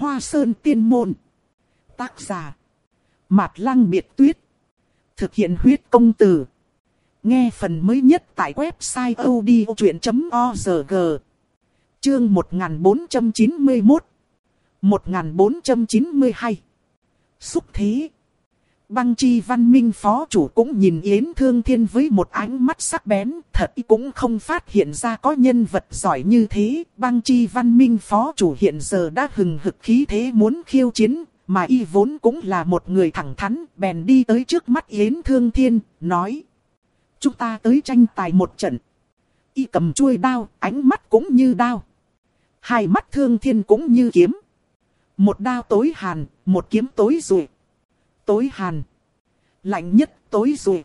Hoa Sơn Tiên Môn. Tác giả Mạt Lăng Biệt Tuyết. Thực hiện huyết công từ. Nghe phần mới nhất tại website odchuyện.org. Chương 1491 1492 Xúc thế. Băng Chi Văn Minh phó chủ cũng nhìn Yến Thương Thiên với một ánh mắt sắc bén, thật cũng không phát hiện ra có nhân vật giỏi như thế. Băng Chi Văn Minh phó chủ hiện giờ đã hừng hực khí thế muốn khiêu chiến, mà y vốn cũng là một người thẳng thắn, bèn đi tới trước mắt Yến Thương Thiên, nói: chúng ta tới tranh tài một trận. Y cầm chuôi đao, ánh mắt cũng như đao. Hai mắt Thương Thiên cũng như kiếm. Một đao tối hàn, một kiếm tối rụi. Tối hàn, lạnh nhất, tối rụi,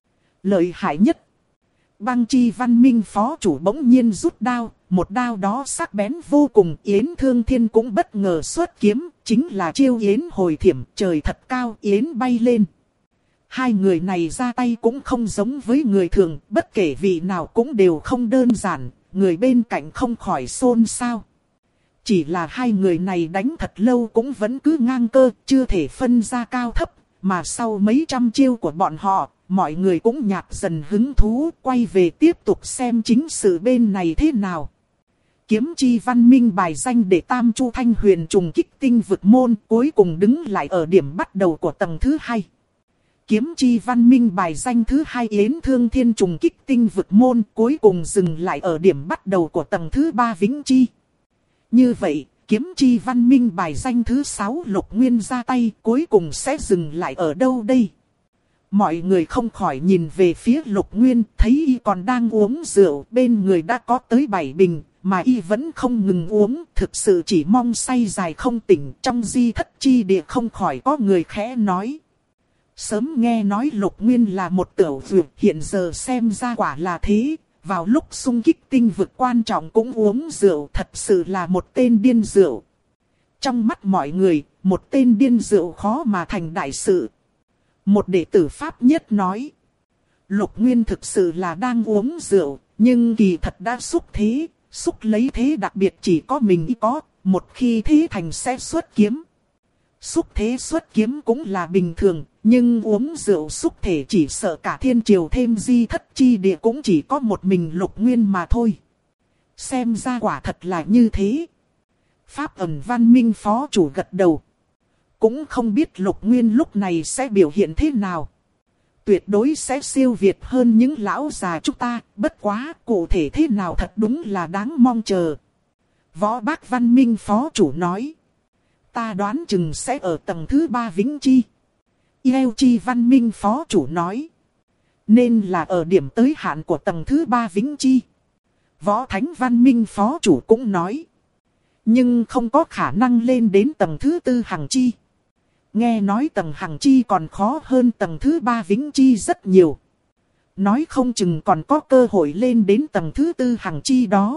lợi hại nhất. Băng Chi Văn Minh phó chủ bỗng nhiên rút đao, một đao đó sắc bén vô cùng. Yến Thương Thiên cũng bất ngờ xuất kiếm, chính là chiêu Yến hồi thiểm. Trời thật cao, Yến bay lên. Hai người này ra tay cũng không giống với người thường, bất kể vị nào cũng đều không đơn giản, người bên cạnh không khỏi xôn xao. Chỉ là hai người này đánh thật lâu cũng vẫn cứ ngang cơ, chưa thể phân ra cao thấp, mà sau mấy trăm chiêu của bọn họ, mọi người cũng nhạt dần hứng thú, quay về tiếp tục xem chính sự bên này thế nào. Kiếm Chi Văn Minh bài danh để Tam Chu Thanh Huyền trùng kích tinh vực môn, cuối cùng đứng lại ở điểm bắt đầu của tầng thứ 2. Kiếm Chi Văn Minh bài danh thứ 2 Yến Thương Thiên trùng kích tinh vực môn, cuối cùng dừng lại ở điểm bắt đầu của tầng thứ 3 Vĩnh Chi. Như vậy, Kiếm Chi Văn Minh bài danh thứ 6 Lục Nguyên ra tay, cuối cùng sẽ dừng lại ở đâu đây? Mọi người không khỏi nhìn về phía Lục Nguyên, thấy y còn đang uống rượu, bên người đã có tới 7 bình, mà y vẫn không ngừng uống, thực sự chỉ mong say dài không tỉnh. Trong Di Thất Chi Địa không khỏi có người khẽ nói: sớm nghe nói Lục Nguyên là một tiểu dược, hiện giờ xem ra quả là thế. Vào lúc xung kích tinh vực quan trọng cũng uống rượu, thật sự là một tên điên rượu. Trong mắt mọi người, một tên điên rượu khó mà thành đại sự. Một đệ tử Pháp Nhất nói: Lục Nguyên thực sự là đang uống rượu, nhưng kỳ thật đã xúc thế. Xúc lấy thế đặc biệt chỉ có mình y có, một khi thế thành sẽ xuất kiếm. Xúc thế xuất kiếm cũng là bình thường, nhưng uống rượu xúc thể chỉ sợ cả thiên triều thêm Di Thất Chi Địa cũng chỉ có một mình Lục Nguyên mà thôi. Xem ra quả thật là như thế. Pháp Ẩn Văn Minh phó chủ gật đầu. Cũng không biết Lục Nguyên lúc này sẽ biểu hiện thế nào. Tuyệt đối sẽ siêu việt hơn những lão già chúng ta, bất quá cụ thể thế nào thật đúng là đáng mong chờ. Võ Bác Văn Minh phó chủ nói: ta đoán chừng sẽ ở tầng thứ 3 Vĩnh Chi. Yêu Chi Văn Minh phó chủ nói: nên là ở điểm tới hạn của tầng thứ 3 Vĩnh Chi. Võ Thánh Văn Minh phó chủ cũng nói: nhưng không có khả năng lên đến tầng thứ 4 Hằng Chi. Nghe nói tầng Hằng Chi còn khó hơn tầng thứ 3 Vĩnh Chi rất nhiều. Nói không chừng còn có cơ hội lên đến tầng thứ 4 Hằng Chi đó.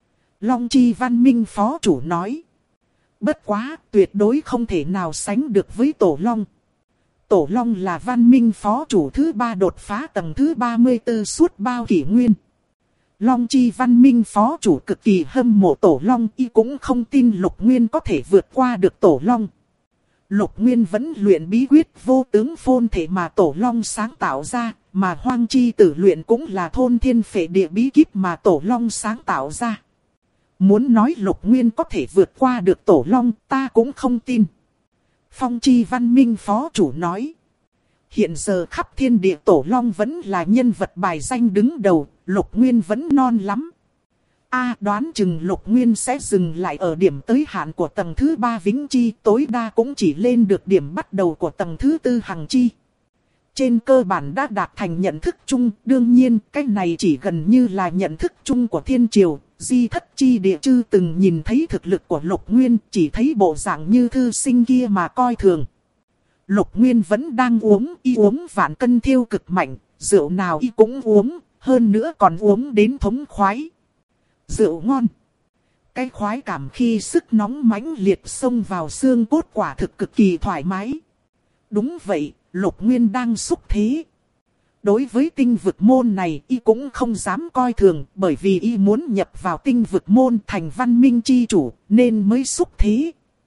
Long Chi Văn Minh phó chủ nói: bất quá, tuyệt đối không thể nào sánh được với Tổ Long. Tổ Long là Văn Minh phó chủ thứ 3 đột phá tầng thứ 34 suốt bao kỷ nguyên. Long Chi Văn Minh phó chủ cực kỳ hâm mộ Tổ Long, y cũng không tin Lục Nguyên có thể vượt qua được Tổ Long. Lục Nguyên vẫn luyện bí quyết vô tướng phôn thể mà Tổ Long sáng tạo ra, mà Hoang Chi Tử luyện cũng là thôn thiên phệ địa bí kíp mà Tổ Long sáng tạo ra. Muốn nói Lục Nguyên có thể vượt qua được Tổ Long, ta cũng không tin. Phong Chi Văn Minh phó chủ nói: hiện giờ khắp thiên địa Tổ Long vẫn là nhân vật bài danh đứng đầu, Lục Nguyên vẫn non lắm. Đoán chừng Lục Nguyên sẽ dừng lại ở điểm tới hạn của tầng thứ 3 Vĩnh Chi, tối đa cũng chỉ lên được điểm bắt đầu của tầng thứ 4 Hằng Chi. Trên cơ bản đã đạt thành nhận thức chung, đương nhiên cái này chỉ gần như là nhận thức chung của thiên triều. Di Thất Chi Địa chưa từng nhìn thấy thực lực của Lục Nguyên, chỉ thấy bộ dạng như thư sinh kia mà coi thường. Lục Nguyên vẫn đang uống, y uống vạn cân thiêu cực mạnh, rượu nào y cũng uống, hơn nữa còn uống đến thống khoái. Rượu ngon. Cái khoái cảm khi sức nóng mãnh liệt xông vào xương cốt quả thực cực kỳ thoải mái. Đúng vậy, Lục Nguyên đang xúc thế. Đối với tinh vực môn này y cũng không dám coi thường, bởi vì y muốn nhập vào tinh vực môn thành văn minh chi chủ nên mới xúc thế.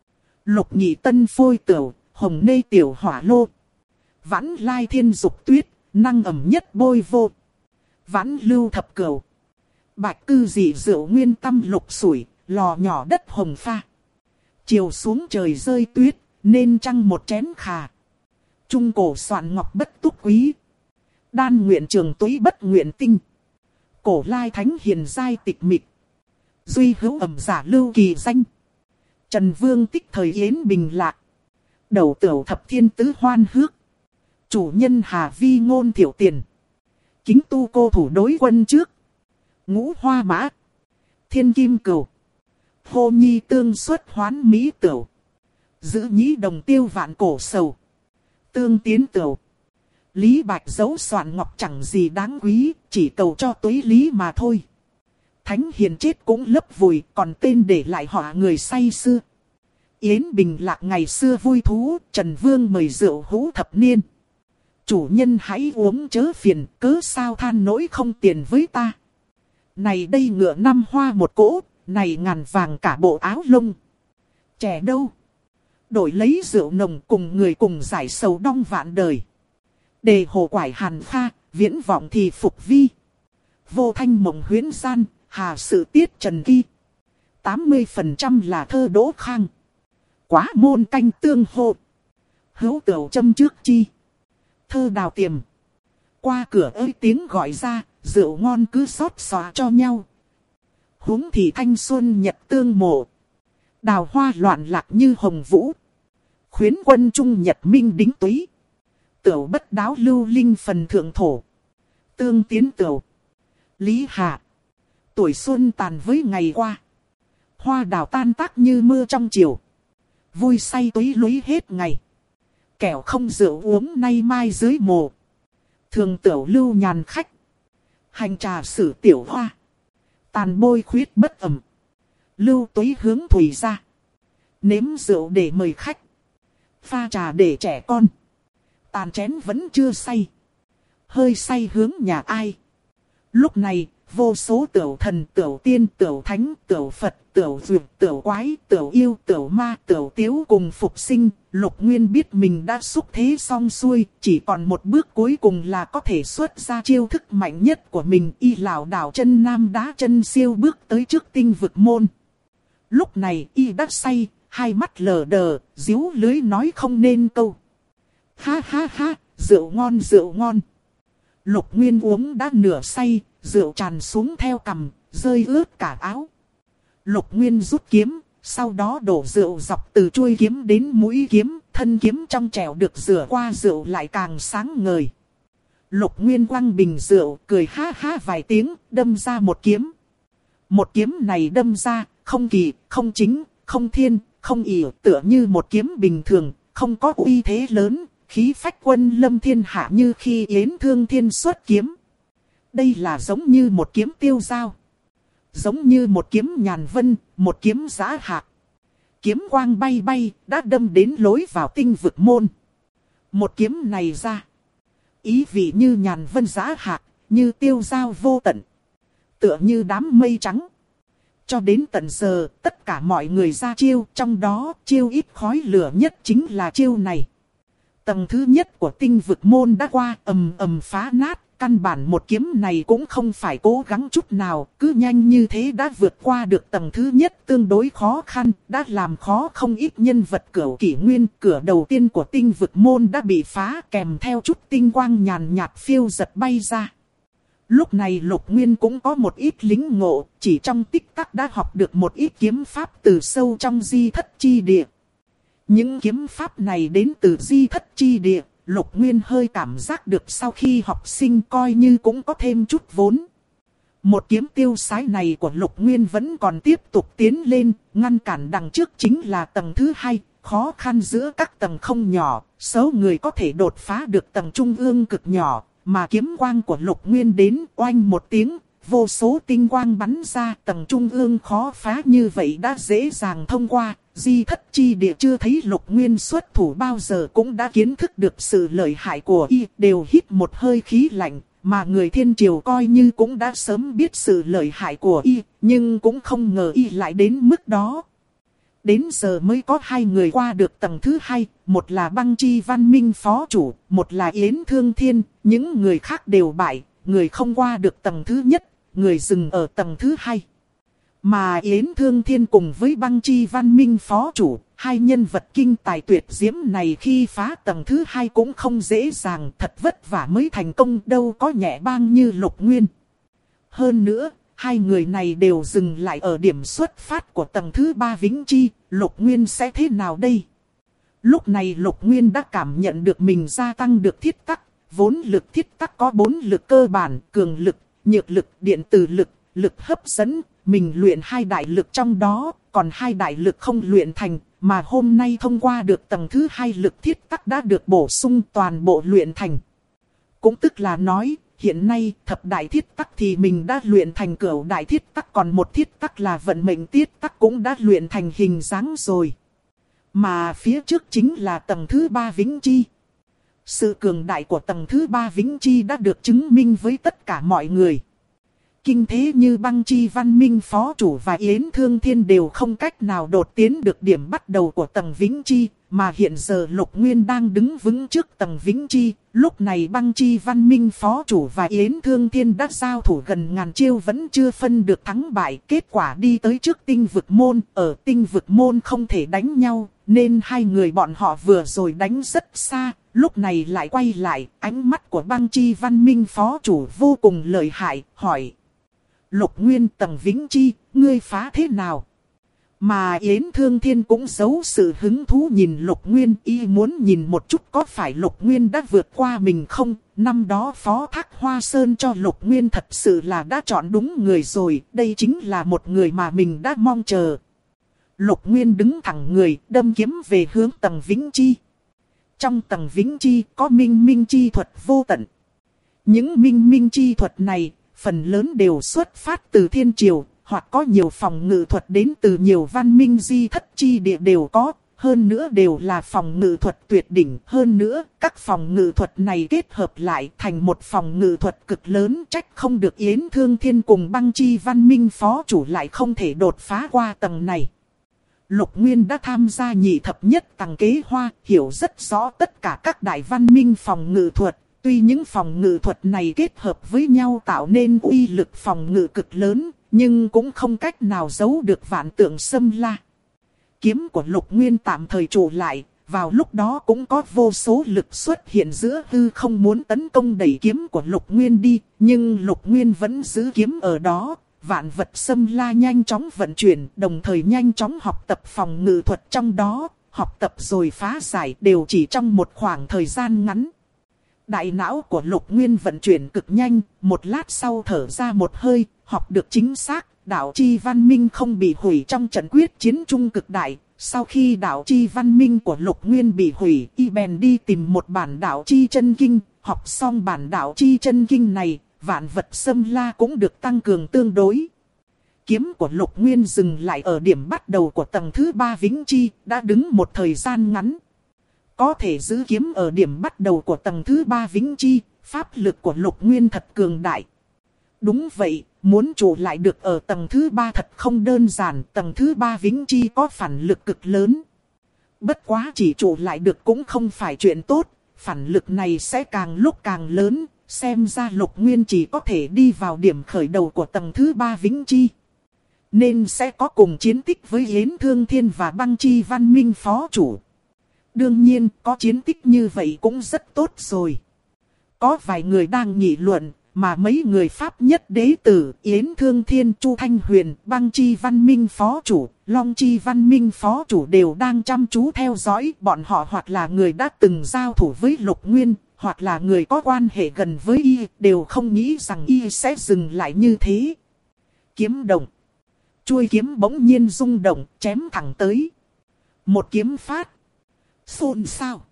Lục nhị tân phôi tửu, hồng nê tiểu hỏa lô. Vãn lai thiên dục tuyết, năng ẩm nhất bôi vô. Vãn lưu thập cửu. Bạch cư dị rượu nguyên tâm lục sủi, lò nhỏ đất hồng pha. Chiều xuống trời rơi tuyết, nên trăng một chén khà. Trung cổ soạn ngọc bất túc quý. Đan nguyện trường túy bất nguyện tinh. Cổ lai thánh hiền giai tịch mịch. Duy hữu ẩm giả lưu kỳ danh. Trần Vương tích thời yến bình lạc. Đầu tửu thập thiên tứ hoan hước. Chủ nhân Hà Vi ngôn thiểu tiền. Kính tu cô thủ đối quân trước. Ngũ hoa mã. Thiên kim cửu. Hô nhi tương xuất hoán mỹ tửu. Giữ nhĩ đồng tiêu vạn cổ sầu. Tương tiến tửu. Lý Bạch dấu soạn ngọc chẳng gì đáng quý, chỉ cầu cho tuế lý mà thôi. Thánh hiền chết cũng lấp vùi, còn tên để lại họ người say xưa. Yến Bình Lạc ngày xưa vui thú, Trần Vương mời rượu hũ thập niên. Chủ nhân hãy uống chớ phiền, cớ sao than nỗi không tiền với ta. Này đây ngựa năm hoa một cỗ, này ngàn vàng cả bộ áo lông. Trẻ đâu? Đổi lấy rượu nồng cùng người cùng giải sầu đong vạn đời. Đề hồ quải hàn pha, viễn vọng thì phục vi. Vô thanh mộng huyễn gian, hà sự tiết trần ghi. 80% là thơ Đỗ Khang. Quá môn canh tương hộ. Hữu tửu châm trước chi. Thơ đào tiềm. Qua cửa ơi tiếng gọi ra, rượu ngon cứ xót xóa cho nhau. Huống thì thanh xuân nhật tương mộ. Đào hoa loạn lạc như hồng vũ. Khuyến quân trung nhật minh đính túy. Tửu bất đáo lưu linh phần thượng thổ. Tương tiến tửu. Lý hạ. Tuổi xuân tàn với ngày qua. Hoa đào tan tác như mưa trong chiều. Vui say túy lúy hết ngày. Kẻo không rượu uống nay mai dưới mồ. Thường tửu lưu nhàn khách. Hành trà sử tiểu hoa. Tàn bôi khuyết bất ẩm. Lưu túy hướng thủy ra. Nếm rượu để mời khách. Pha trà để trẻ con. Tàn chén vẫn chưa say. Hơi say hướng nhà ai. Lúc này, vô số tửu thần, tửu tiên, tửu thánh, tửu Phật, tửu dược, tửu quái, tửu yêu, tửu ma, tửu tiếu cùng phục sinh. Lục Nguyên biết mình đã xúc thế xong xuôi, chỉ còn một bước cuối cùng là có thể xuất ra chiêu thức mạnh nhất của mình. Y lảo đảo chân nam đá chân siêu bước tới trước tinh vực môn. Lúc này y đã say, hai mắt lờ đờ, díu lưới nói không nên câu. Ha ha ha, rượu ngon rượu ngon. Lục Nguyên uống đã nửa say, rượu tràn xuống theo cằm, rơi ướt cả áo. Lục Nguyên rút kiếm, sau đó đổ rượu dọc từ chuôi kiếm đến mũi kiếm, thân kiếm trong trẻo được rửa qua rượu lại càng sáng ngời. Lục Nguyên quăng bình rượu, cười ha ha vài tiếng, đâm ra một kiếm. Một kiếm này đâm ra, không kỳ, không chính, không thiên, không ỷ, tựa như một kiếm bình thường, không có uy thế lớn, khí phách quân lâm thiên hạ như khi Yến Thương Thiên xuất kiếm. Đây là giống như một kiếm tiêu dao. Giống như một kiếm nhàn vân, một kiếm giã hạc. Kiếm quang bay bay, đã đâm đến lối vào tinh vực môn. Một kiếm này ra. Ý vị như nhàn vân giã hạc, như tiêu dao vô tận. Tựa như đám mây trắng. Cho đến tận giờ, tất cả mọi người ra chiêu, trong đó chiêu ít khói lửa nhất chính là chiêu này. Tầng thứ nhất của tinh vực môn đã qua, ầm ầm phá nát. Căn bản một kiếm này cũng không phải cố gắng chút nào, cứ nhanh như thế đã vượt qua được tầng thứ nhất tương đối khó khăn, đã làm khó không ít nhân vật cửu kỷ nguyên. Cửa đầu tiên của tinh vực môn đã bị phá, kèm theo chút tinh quang nhàn nhạt phiêu giật bay ra. Lúc này Lục Nguyên cũng có một ít lính ngộ, chỉ trong tích tắc đã học được một ít kiếm pháp từ sâu trong di thất chi địa. Những kiếm pháp này đến từ di thất chi địa. Lục Nguyên hơi cảm giác được sau khi học sinh coi như cũng có thêm chút vốn. Một kiếm tiêu sái này của Lục Nguyên vẫn còn tiếp tục tiến lên, ngăn cản đằng trước chính là tầng thứ hai, khó khăn giữa các tầng không nhỏ, số người có thể đột phá được tầng trung ương cực nhỏ, mà kiếm quang của Lục Nguyên đến oanh một tiếng, vô số tinh quang bắn ra, tầng trung ương khó phá như vậy đã dễ dàng thông qua. Di thất chi địa chưa thấy Lục Nguyên xuất thủ bao giờ cũng đã kiến thức được sự lợi hại của y, đều hít một hơi khí lạnh, mà người thiên triều coi như cũng đã sớm biết sự lợi hại của y, nhưng cũng không ngờ y lại đến mức đó. Đến giờ mới có 2 người qua được tầng thứ 2, một là Băng Chi Văn Minh phó chủ, một là Yến Thương Thiên, những người khác đều bại, người không qua được tầng thứ nhất, người dừng ở tầng thứ 2. Mà Yến Thương Thiên cùng với Băng Chi Văn Minh phó chủ, 2 nhân vật kinh tài tuyệt diễm này khi phá tầng thứ 2 cũng không dễ dàng, thật vất vả mới thành công, đâu có nhẹ bang như Lục Nguyên. Hơn nữa, 2 người này đều dừng lại ở điểm xuất phát của tầng thứ 3 Vĩnh Chi, Lục Nguyên sẽ thế nào đây? Lúc này Lục Nguyên đã cảm nhận được mình gia tăng được thiết tắc, vốn lực thiết tắc có 4 lực cơ bản, cường lực, nhược lực, điện tử lực, lực hấp dẫn, mình luyện 2 đại lực trong đó, còn 2 đại lực không luyện thành, mà hôm nay thông qua được tầng thứ 2 lực thiết tắc đã được bổ sung toàn bộ luyện thành. Cũng tức là nói, hiện nay thập đại thiết tắc thì mình đã luyện thành cửu đại thiết tắc, còn một thiết tắc là vận mệnh thiết tắc cũng đã luyện thành hình dáng rồi. Mà phía trước chính là tầng thứ 3 Vĩnh Chi. Sự cường đại của tầng thứ 3 Vĩnh Chi đã được chứng minh với tất cả mọi người. Kinh thế như Băng Chi Văn Minh phó chủ và Yến Thương Thiên đều không cách nào đột tiến được điểm bắt đầu của tầng Vĩnh Chi, mà hiện giờ Lục Nguyên đang đứng vững trước tầng Vĩnh Chi. Lúc này Băng Chi Văn Minh phó chủ và Yến Thương Thiên đã giao thủ gần ngàn chiêu vẫn chưa phân được thắng bại. Kết quả đi tới trước tinh vực môn, ở tinh vực môn không thể đánh nhau, nên 2 người bọn họ vừa rồi đánh rất xa. Lúc này lại quay lại, ánh mắt của Băng Chi Văn Minh phó chủ vô cùng lợi hại, hỏi: Lục Nguyên, tầng Vĩnh Chi, ngươi phá thế nào? Mà Yến Thương Thiên cũng giấu sự hứng thú nhìn Lục Nguyên, y muốn nhìn một chút có phải Lục Nguyên đã vượt qua mình không. Năm đó Phó Thác Hoa Sơn cho Lục Nguyên thật sự là đã chọn đúng người rồi, đây chính là một người mà mình đã mong chờ. Lục Nguyên đứng thẳng người, đâm kiếm về hướng tầng Vĩnh Chi. Trong tầng Vĩnh Chi có minh minh chi thuật vô tận. Những minh minh chi thuật này, phần lớn đều xuất phát từ thiên triều, hoặc có nhiều phòng ngự thuật đến từ nhiều văn minh di thất chi địa đều có. Hơn nữa đều là phòng ngự thuật tuyệt đỉnh. Hơn nữa, các phòng ngự thuật này kết hợp lại thành một phòng ngự thuật cực lớn, trách không được Yến Thương Thiên cùng Băng Chi Văn Minh phó chủ lại không thể đột phá qua tầng này. Lục Nguyên đã tham gia nhị thập nhất tầng kế hoa, hiểu rất rõ tất cả các đại văn minh phòng ngự thuật. Tuy những phòng ngự thuật này kết hợp với nhau tạo nên uy lực phòng ngự cực lớn, nhưng cũng không cách nào giấu được vạn tượng xâm la. Kiếm của Lục Nguyên tạm thời trụ lại, vào lúc đó cũng có vô số lực xuất hiện giữa hư không muốn tấn công đẩy kiếm của Lục Nguyên đi, nhưng Lục Nguyên vẫn giữ kiếm ở đó. Vạn vật xâm la nhanh chóng vận chuyển, đồng thời nhanh chóng học tập phòng ngự thuật trong đó, học tập rồi phá giải đều chỉ trong một khoảng thời gian ngắn. Đại não của Lục Nguyên vận chuyển cực nhanh, một lát sau thở ra một hơi, học được chính xác, đạo chi văn minh không bị hủy trong trận quyết chiến chung cực đại. Sau khi đạo chi văn minh của Lục Nguyên bị hủy, y bèn đi tìm một bản đạo chi chân kinh, học xong bản đạo chi chân kinh này, vạn vật xâm la cũng được tăng cường tương đối. Kiếm của Lục Nguyên dừng lại ở điểm bắt đầu của tầng thứ 3 Vĩnh Chi, đã đứng một thời gian ngắn. Có thể giữ kiếm ở điểm bắt đầu của tầng thứ 3 Vĩnh Chi, pháp lực của Lục Nguyên thật cường đại. Đúng vậy, muốn trụ lại được ở tầng thứ 3 thật không đơn giản, tầng thứ 3 Vĩnh Chi có phản lực cực lớn. Bất quá chỉ trụ lại được cũng không phải chuyện tốt, phản lực này sẽ càng lúc càng lớn, xem ra Lục Nguyên chỉ có thể đi vào điểm khởi đầu của tầng thứ 3 Vĩnh Chi. Nên sẽ có cùng chiến tích với Yến Thương Thiên và Băng Chi Văn Minh phó chủ. Đương nhiên, có chiến tích như vậy cũng rất tốt rồi. Có vài người đang nghị luận, mà mấy người Pháp nhất đế tử, Yến Thương Thiên, Chu Thanh Huyền, Băng Chi Văn Minh phó chủ, Long Chi Văn Minh phó chủ đều đang chăm chú theo dõi. Bọn họ hoặc là người đã từng giao thủ với Lục Nguyên, hoặc là người có quan hệ gần với y, đều không nghĩ rằng y sẽ dừng lại như thế. Kiếm động. Chuôi kiếm bỗng nhiên rung động, chém thẳng tới. Một kiếm phát. Xôn xao.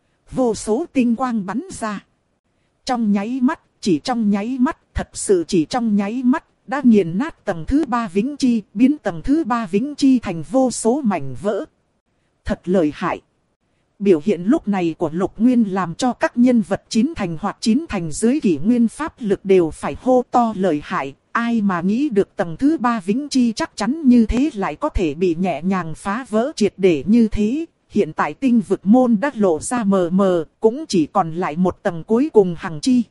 Vô số tinh quang bắn ra. Trong nháy mắt, chỉ trong nháy mắt, thật sự chỉ trong nháy mắt, đã nghiền nát tầng thứ 3 Vĩnh Chi, biến tầng thứ 3 Vĩnh Chi thành vô số mảnh vỡ. Thật lợi hại. Biểu hiện lúc này của Lục Nguyên làm cho các nhân vật chín thành hoặc chín thành dưới kỷ nguyên pháp lực đều phải hô to lợi hại. Ai mà nghĩ được tầng thứ 3 vĩnh chi chắc chắn như thế lại có thể bị nhẹ nhàng phá vỡ triệt để như thế. Hiện tại tinh vực môn đã lộ ra mờ mờ, cũng chỉ còn lại một tầng cuối cùng hằng chi.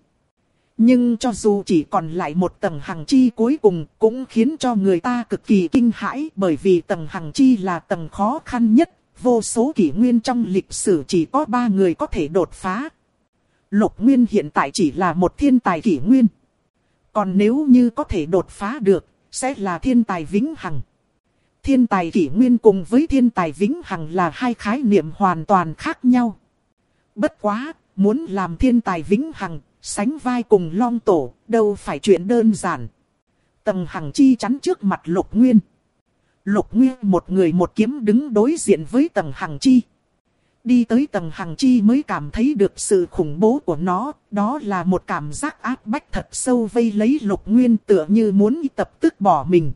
Nhưng cho dù chỉ còn lại một tầng hằng chi cuối cùng cũng khiến cho người ta cực kỳ kinh hãi, bởi vì tầng hằng chi là tầng khó khăn nhất, vô số kỷ nguyên trong lịch sử chỉ có 3 người có thể đột phá. Lục Nguyên hiện tại chỉ là một thiên tài kỷ nguyên. Còn nếu như có thể đột phá được, sẽ là thiên tài vĩnh hằng. Thiên tài kỷ nguyên cùng với thiên tài vĩnh hằng là hai khái niệm hoàn toàn khác nhau. Bất quá, muốn làm thiên tài vĩnh hằng, sánh vai cùng Long Tổ, đâu phải chuyện đơn giản. Tầng hằng chi chắn trước mặt Lục Nguyên. Lục Nguyên một người một kiếm đứng đối diện với tầng hằng chi. Đi tới tầng hằng chi mới cảm thấy được sự khủng bố của nó, đó là một cảm giác áp bách thật sâu vây lấy Lục Nguyên tựa như muốn tập tức bỏ mình.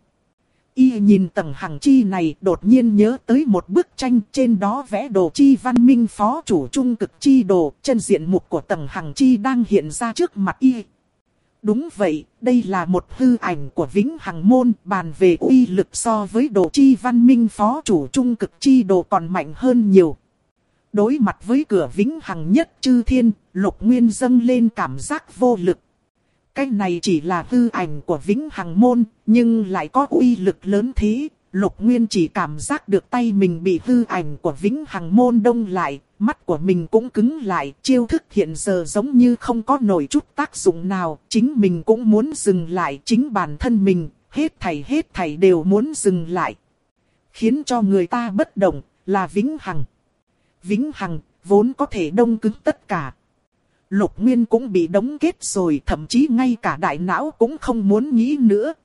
Y nhìn tầng hằng chi này đột nhiên nhớ tới một bức tranh trên đó vẽ đồ chi văn minh phó chủ trung cực chi đồ, chân diện mục của tầng hằng chi đang hiện ra trước mặt Y. Đúng vậy, đây là một hư ảnh của vĩnh hằng môn, bàn về uy lực so với đồ chi văn minh phó chủ trung cực chi đồ còn mạnh hơn nhiều. Đối mặt với cửa vĩnh hằng nhất chư thiên, Lục Nguyên dâng lên cảm giác vô lực. Cái này chỉ là hư ảnh của vĩnh hằng môn, nhưng lại có uy lực lớn thế. Lục Nguyên chỉ cảm giác được tay mình bị hư ảnh của vĩnh hằng môn đông lại, mắt của mình cũng cứng lại. Chiêu thức hiện giờ giống như không có nổi chút tác dụng nào, chính mình cũng muốn dừng lại. Chính bản thân mình, hết thảy đều muốn dừng lại. Khiến cho người ta bất động, là vĩnh hằng. Vĩnh hằng, vốn có thể đông cứng tất cả. Lục Nguyên cũng bị đóng kết rồi, thậm chí ngay cả đại não cũng không muốn nghĩ nữa.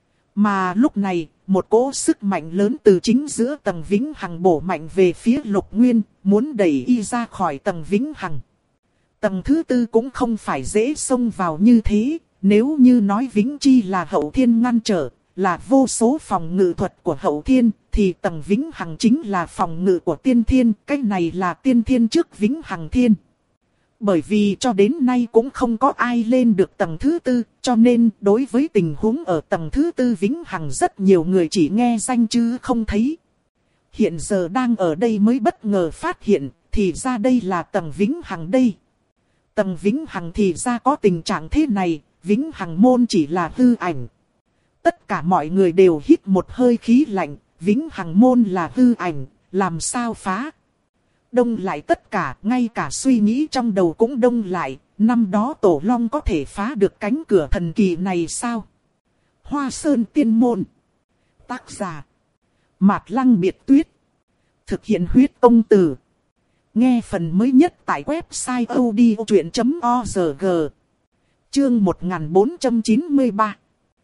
Mà lúc này, một cỗ sức mạnh lớn từ chính giữa tầng vĩnh hằng bổ mạnh về phía Lục Nguyên, muốn đẩy Y ra khỏi tầng vĩnh hằng. Tầng thứ 4 cũng không phải dễ xông vào như thế, nếu như nói vĩnh chi là hậu thiên ngăn trở, là vô số phòng ngự thuật của hậu thiên, thì tầng vĩnh hằng chính là phòng ngự của tiên thiên, cái này là tiên thiên trước vĩnh hằng thiên. Bởi vì cho đến nay cũng không có ai lên được tầng thứ 4, cho nên đối với tình huống ở tầng thứ 4 vĩnh hằng rất nhiều người chỉ nghe danh chứ không thấy. Hiện giờ đang ở đây mới bất ngờ phát hiện, thì ra đây là tầng vĩnh hằng đây. Tầng vĩnh hằng thì ra có tình trạng thế này, vĩnh hằng môn chỉ là hư ảnh. Tất cả mọi người đều hít một hơi khí lạnh, vĩnh hằng môn là hư ảnh, làm sao phá? Đông lại tất cả, ngay cả suy nghĩ trong đầu cũng đông lại, năm đó Tổ Long có thể phá được cánh cửa thần kỳ này sao? Hoa Sơn Tiên Môn. Tác giả Mạt Lăng Biệt Tuyết. Thực hiện huyết công từ. Nghe phần mới nhất tại website odchuyện.org. Chương 1493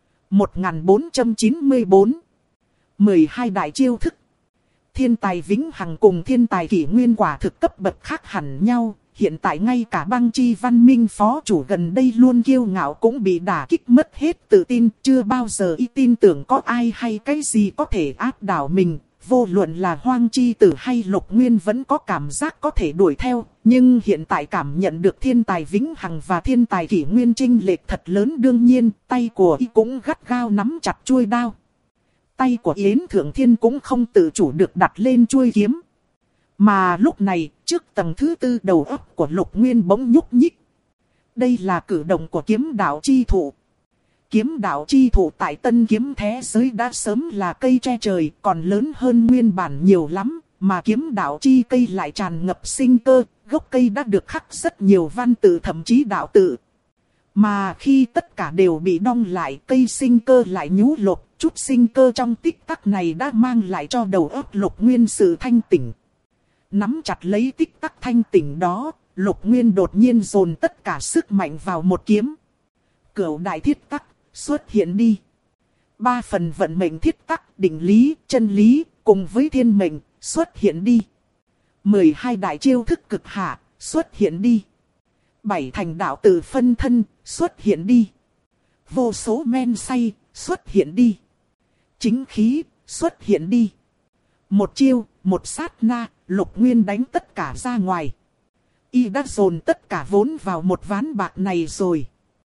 1494 12 đại chiêu thức. Thiên tài vĩnh hằng cùng thiên tài kỷ nguyên quả thực cấp bậc khác hẳn nhau. Hiện tại ngay cả băng chi văn minh phó chủ gần đây luôn kiêu ngạo cũng bị đả kích mất hết tự tin. Chưa bao giờ y tin tưởng có ai hay cái gì có thể áp đảo mình. Vô luận là Hoang Chi Tử hay Lục Nguyên vẫn có cảm giác có thể đuổi theo. Nhưng hiện tại cảm nhận được thiên tài vĩnh hằng và thiên tài kỷ nguyên chênh lệch thật lớn, đương nhiên tay của y cũng gắt gao nắm chặt chuôi đao. Tay của Yến Thượng Thiên cũng không tự chủ được đặt lên chuôi kiếm. Mà lúc này, trước tầng thứ 4 đầu óc của Lục Nguyên bỗng nhúc nhích. Đây là cử động của kiếm đạo chi thụ. Kiếm đạo chi thụ tại Tân Kiếm thế giới đã sớm là cây che trời, còn lớn hơn nguyên bản nhiều lắm. Mà kiếm đạo chi cây lại tràn ngập sinh cơ, gốc cây đã được khắc rất nhiều văn tự, thậm chí đạo tự. Mà khi tất cả đều bị đong lại, cây sinh cơ lại nhú lột. Chút sinh cơ trong tích tắc này đã mang lại cho đầu óc Lục Nguyên sự thanh tỉnh. Nắm chặt lấy tích tắc thanh tỉnh đó, Lục Nguyên đột nhiên dồn tất cả sức mạnh vào một kiếm. Cửu đại thiết tắc, xuất hiện đi. 3 phần vận mệnh thiết tắc, định lý, chân lý, cùng với thiên mệnh, xuất hiện đi. 12 đại chiêu thức cực hạ, xuất hiện đi. 7 thành đạo tử phân thân, xuất hiện đi. Vô số men say, xuất hiện đi. Chính khí, xuất hiện đi. Một chiêu, một sát na, Lục Nguyên đánh tất cả ra ngoài. Y đã dồn tất cả vốn vào một ván bạc này rồi.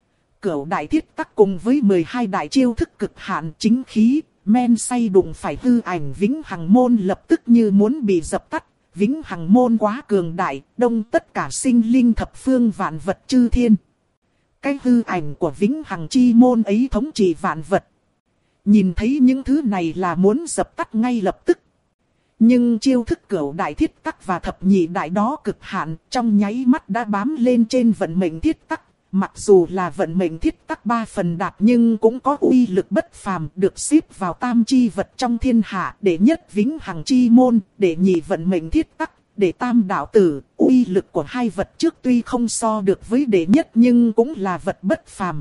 cửu đại thiết tắc cùng với 12 đại chiêu thức cực hạn chính khí, men say đụng phải hư ảnh vĩnh hằng môn lập tức như muốn bị dập tắt. Vĩnh hằng môn quá cường đại, đông tất cả sinh linh thập phương vạn vật chư thiên. Cái hư ảnh của vĩnh hằng chi môn ấy thống trị vạn vật. Nhìn thấy những thứ này là muốn dập tắt ngay lập tức. Nhưng chiêu thức cửu đại thiết tắc và thập nhị đại đó cực hạn trong nháy mắt đã bám lên trên vận mệnh thiết tắc. Mặc dù là vận mệnh thiết tắc 3 phần đạt nhưng cũng có uy lực bất phàm, được xếp vào tam chi vật trong thiên hạ. Đệ nhất vĩnh hằng chi môn, đệ nhị vận mệnh thiết tắc, đệ tam đạo tử. Uy lực của hai vật trước tuy không so được với đệ nhất nhưng cũng là vật bất phàm.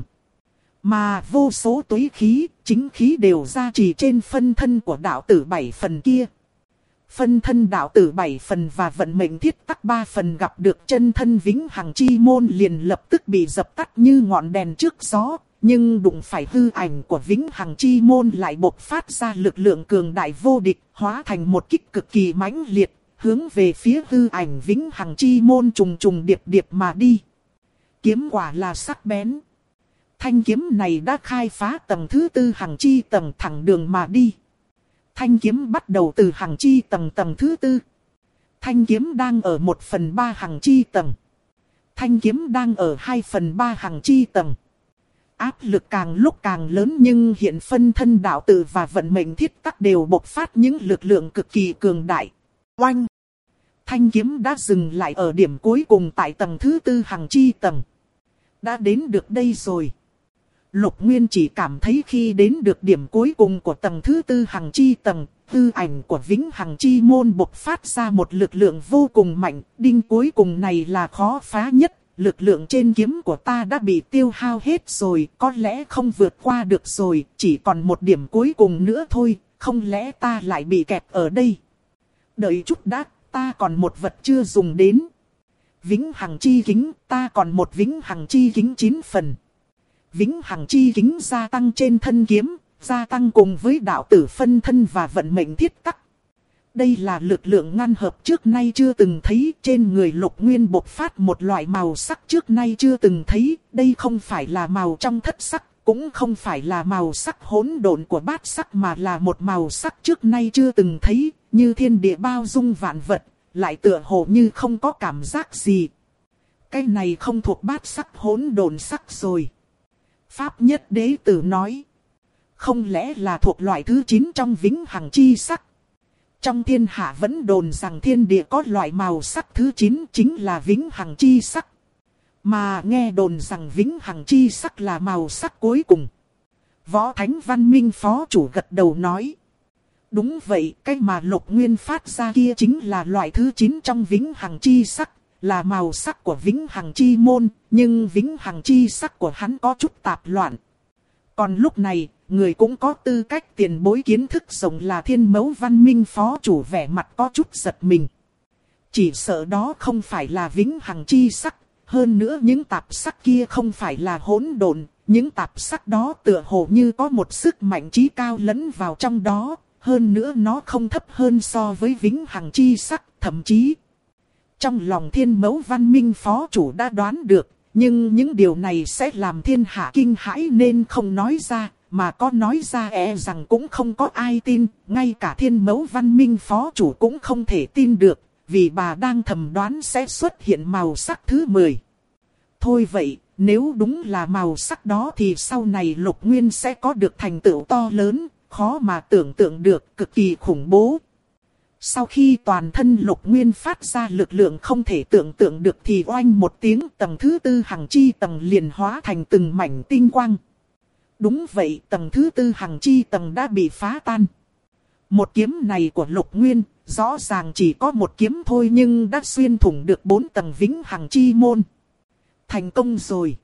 Mà vô số tuế khí, chính khí đều gia trì trên phân thân của đạo tử 7 phần kia. Phân thân đạo tử 7 phần và vận mệnh thiết tắc 3 phần gặp được chân thân vĩnh hằng chi môn liền lập tức bị dập tắt như ngọn đèn trước gió. Nhưng đụng phải hư ảnh của vĩnh hằng chi môn lại bộc phát ra lực lượng cường đại vô địch, hóa thành một kích cực kỳ mãnh liệt, hướng về phía hư ảnh vĩnh hằng chi môn trùng trùng điệp điệp mà đi. Kiếm quả là sắc bén. Thanh kiếm này đã khai phá tầng thứ 4 hằng chi tầng thẳng đường mà đi. Thanh kiếm bắt đầu từ hằng chi tầng thứ 4. Thanh kiếm đang ở 1/3 hằng chi tầng. Thanh kiếm đang ở 2/3 hằng chi tầng. Áp lực càng lúc càng lớn nhưng hiện phân thân đạo tử và vận mệnh thiết tắc đều bộc phát những lực lượng cực kỳ cường đại. Oanh! Thanh kiếm đã dừng lại ở điểm cuối cùng tại tầng thứ 4 hằng chi tầng. Đã đến được đây rồi. Lục Nguyên chỉ cảm thấy khi đến được điểm cuối cùng của tầng thứ 4 hằng chi tầng, hư ảnh của vĩnh hằng chi môn bộc phát ra một lực lượng vô cùng mạnh, đinh cuối cùng này là khó phá nhất, lực lượng trên kiếm của ta đã bị tiêu hao hết rồi, có lẽ không vượt qua được rồi, chỉ còn một điểm cuối cùng nữa thôi, không lẽ ta lại bị kẹt ở đây. Đợi chút đã, ta còn một vật chưa dùng đến. Vĩnh hằng chi kính, ta còn một vĩnh hằng chi kính 9 phần. Vĩnh hằng chi kính gia tăng trên thân kiếm, gia tăng cùng với đạo tử phân thân và vận mệnh thiết tắc. Đây là lực lượng ngăn hợp trước nay chưa từng thấy, trên người Lục Nguyên bộc phát một loại màu sắc trước nay chưa từng thấy. Đây không phải là màu trong thất sắc, cũng không phải là màu sắc hỗn độn của bát sắc mà là một màu sắc trước nay chưa từng thấy, như thiên địa bao dung vạn vật, lại tựa hồ như không có cảm giác gì. Cái này không thuộc bát sắc hỗn độn sắc rồi. Pháp Nhất Đế Tử nói. Không lẽ là thuộc loại thứ 9 trong vĩnh hằng chi sắc? Trong thiên hạ vẫn đồn rằng thiên địa có loại màu sắc thứ 9 chính là vĩnh hằng chi sắc. Mà nghe đồn rằng vĩnh hằng chi sắc là màu sắc cuối cùng. Võ Thánh Văn Minh Phó Chủ gật đầu nói. Đúng vậy, cái mà Lục Nguyên phát ra kia chính là loại thứ 9 trong vĩnh hằng chi sắc. Là màu sắc của vĩnh hằng chi môn, nhưng vĩnh hằng chi sắc của hắn có chút tạp loạn. Còn lúc này, người cũng có tư cách tiền bối kiến thức rộng là Thiên Mẫu Văn Minh Phó Chủ vẻ mặt có chút giật mình. Chỉ sợ đó không phải là vĩnh hằng chi sắc, hơn nữa những tạp sắc kia không phải là hỗn độn, những tạp sắc đó tựa hồ như có một sức mạnh chí cao lẫn vào trong đó, hơn nữa nó không thấp hơn so với vĩnh hằng chi sắc, thậm chí trong lòng Thiên Mẫu Văn Minh Phó Chủ đã đoán được, nhưng những điều này sẽ làm thiên hạ kinh hãi nên không nói ra, mà có nói ra rằng cũng không có ai tin, ngay cả Thiên Mẫu Văn Minh Phó Chủ cũng không thể tin được, vì bà đang thầm đoán sẽ xuất hiện màu sắc thứ 10. Thôi vậy, nếu đúng là màu sắc đó thì sau này Lục Nguyên sẽ có được thành tựu to lớn, khó mà tưởng tượng được, cực kỳ khủng bố. Sau khi toàn thân Lục Nguyên phát ra lực lượng không thể tưởng tượng được thì oanh một tiếng, tầng thứ 4 hằng chi tầng liền hóa thành từng mảnh tinh quang. Đúng vậy, tầng thứ 4 hằng chi tầng đã bị phá tan. Một kiếm này của Lục Nguyên, rõ ràng chỉ có một kiếm thôi nhưng đã xuyên thủng được 4 tầng vĩnh hằng chi môn. Thành công rồi.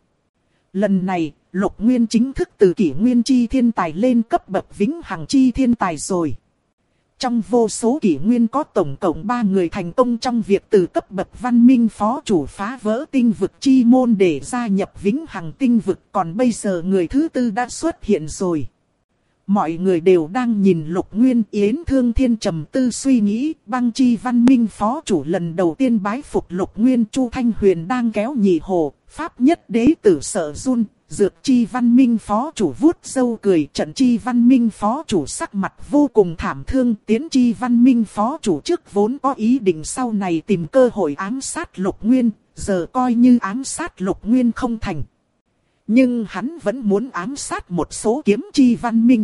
Lần này, Lục Nguyên chính thức từ kỷ nguyên chi thiên tài lên cấp bậc vĩnh hằng chi thiên tài rồi. Trong vô số kỷ nguyên có tổng cộng 3 người thành công trong việc từ cấp bậc Văn Minh Phó Chủ phá vỡ tinh vực chi môn để gia nhập vĩnh hằng tinh vực, còn bây giờ người thứ 4 đã xuất hiện rồi. Mọi người đều đang nhìn Lục Nguyên. Yến Thương Thiên trầm tư suy nghĩ, Băng Chi Văn Minh Phó Chủ lần đầu tiên bái phục Lục Nguyên. Chu Thanh Huyền đang kéo nhị hồ, Pháp Nhất Đế Tử sợ run, Dược chi văn minh phó chủ vuốt râu cười, trận chi văn minh phó chủ sắc mặt vô cùng thảm thương. Tiến chi văn minh phó chủ trước vốn có ý định sau này tìm cơ hội ám sát Lục Nguyên, giờ coi như ám sát Lục Nguyên không thành. Nhưng hắn vẫn muốn ám sát một số kiếm chi văn minh.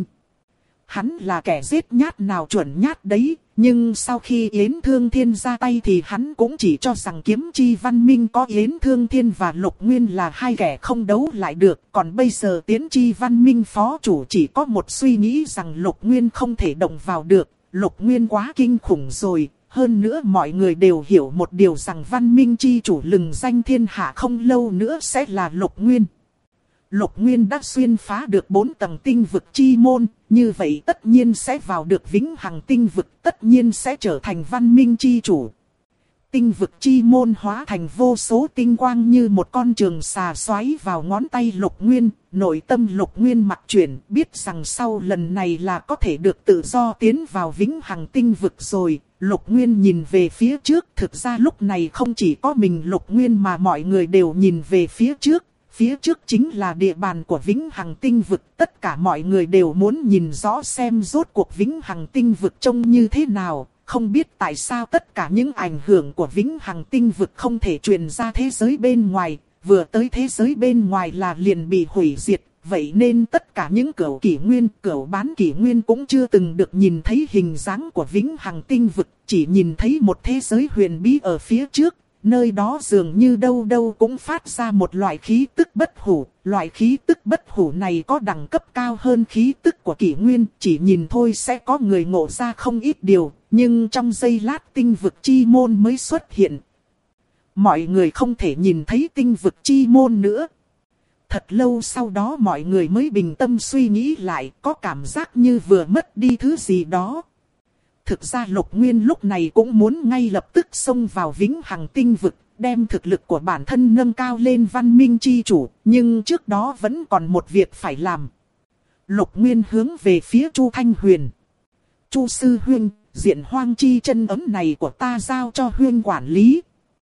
Hắn là kẻ giết nhát nào chuẩn nhát đấy, nhưng sau khi Yến Thương Thiên ra tay thì hắn cũng chỉ cho rằng kiếm chi văn minh có Yến Thương Thiên và Lục Nguyên là hai kẻ không đấu lại được. Còn bây giờ Tiến chi văn minh phó chủ chỉ có một suy nghĩ rằng Lục Nguyên không thể động vào được. Lục Nguyên quá kinh khủng rồi, hơn nữa mọi người đều hiểu một điều rằng văn minh chi chủ lừng danh thiên hạ không lâu nữa sẽ là Lục Nguyên. Lục Nguyên đã xuyên phá được 4 tầng tinh vực chi môn, như vậy tất nhiên sẽ vào được vĩnh hằng tinh vực, tất nhiên sẽ trở thành văn minh chi chủ. Tinh vực chi môn hóa thành vô số tinh quang như một con trường xà xoáy vào ngón tay Lục Nguyên, nội tâm Lục Nguyên mặc chuyển, biết rằng sau lần này là có thể được tự do tiến vào vĩnh hằng tinh vực rồi. Lục Nguyên nhìn về phía trước, thực ra lúc này không chỉ có mình Lục Nguyên mà mọi người đều nhìn về phía trước. Phía trước chính là địa bàn của vĩnh hằng tinh vực, tất cả mọi người đều muốn nhìn rõ xem rốt cuộc vĩnh hằng tinh vực trông như thế nào. Không biết tại sao tất cả những ảnh hưởng của vĩnh hằng tinh vực không thể truyền ra thế giới bên ngoài, vừa tới thế giới bên ngoài là liền bị hủy diệt. Vậy nên tất cả những cửu kỷ nguyên, cửu bán kỷ nguyên cũng chưa từng được nhìn thấy hình dáng của vĩnh hằng tinh vực, chỉ nhìn thấy một thế giới huyền bí ở phía trước. Nơi đó dường như đâu đâu cũng phát ra một loại khí tức bất hủ. Loại khí tức bất hủ này có đẳng cấp cao hơn khí tức của kỷ nguyên. Chỉ nhìn thôi sẽ có người ngộ ra không ít điều. Nhưng trong giây lát tinh vực chi môn mới xuất hiện. Mọi người không thể nhìn thấy tinh vực chi môn nữa. Thật lâu sau đó mọi người mới bình tâm suy nghĩ lại, có cảm giác như vừa mất đi thứ gì đó. Thực ra Lục Nguyên lúc này cũng muốn ngay lập tức xông vào vĩnh hằng tinh vực, đem thực lực của bản thân nâng cao lên văn minh chi chủ, nhưng trước đó vẫn còn một việc phải làm. Lục Nguyên hướng về phía Chu Thanh Huyền. Chu sư huynh, diện hoang chi chân ấm này của ta giao cho huynh quản lý.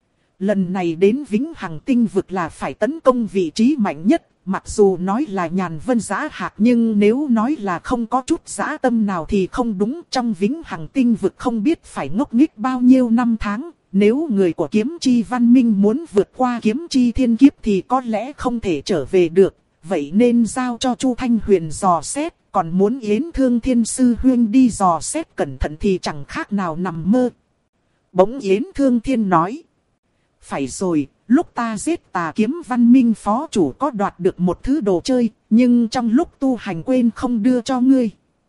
Lần này đến vĩnh hằng tinh vực là phải tấn công vị trí mạnh nhất. Mặc dù nói là nhàn vân dã hạc, nhưng nếu nói là không có chút dã tâm nào thì không đúng. Trong vĩnh hằng tinh vực không biết phải ngốc nghếch bao nhiêu năm tháng. Nếu người của kiếm chi văn minh muốn vượt qua kiếm chi thiên kiếp thì có lẽ không thể trở về được. Vậy nên giao cho Chu Thanh Huyền dò xét. Còn muốn Yến Thương Thiên sư huynh đi dò xét cẩn thận thì chẳng khác nào nằm mơ. Bỗng Yến Thương Thiên nói. Phải rồi, lúc ta giết Tà Kiếm văn minh phó chủ có đoạt được một thứ đồ chơi, nhưng trong lúc tu hành quên không đưa cho ngươi.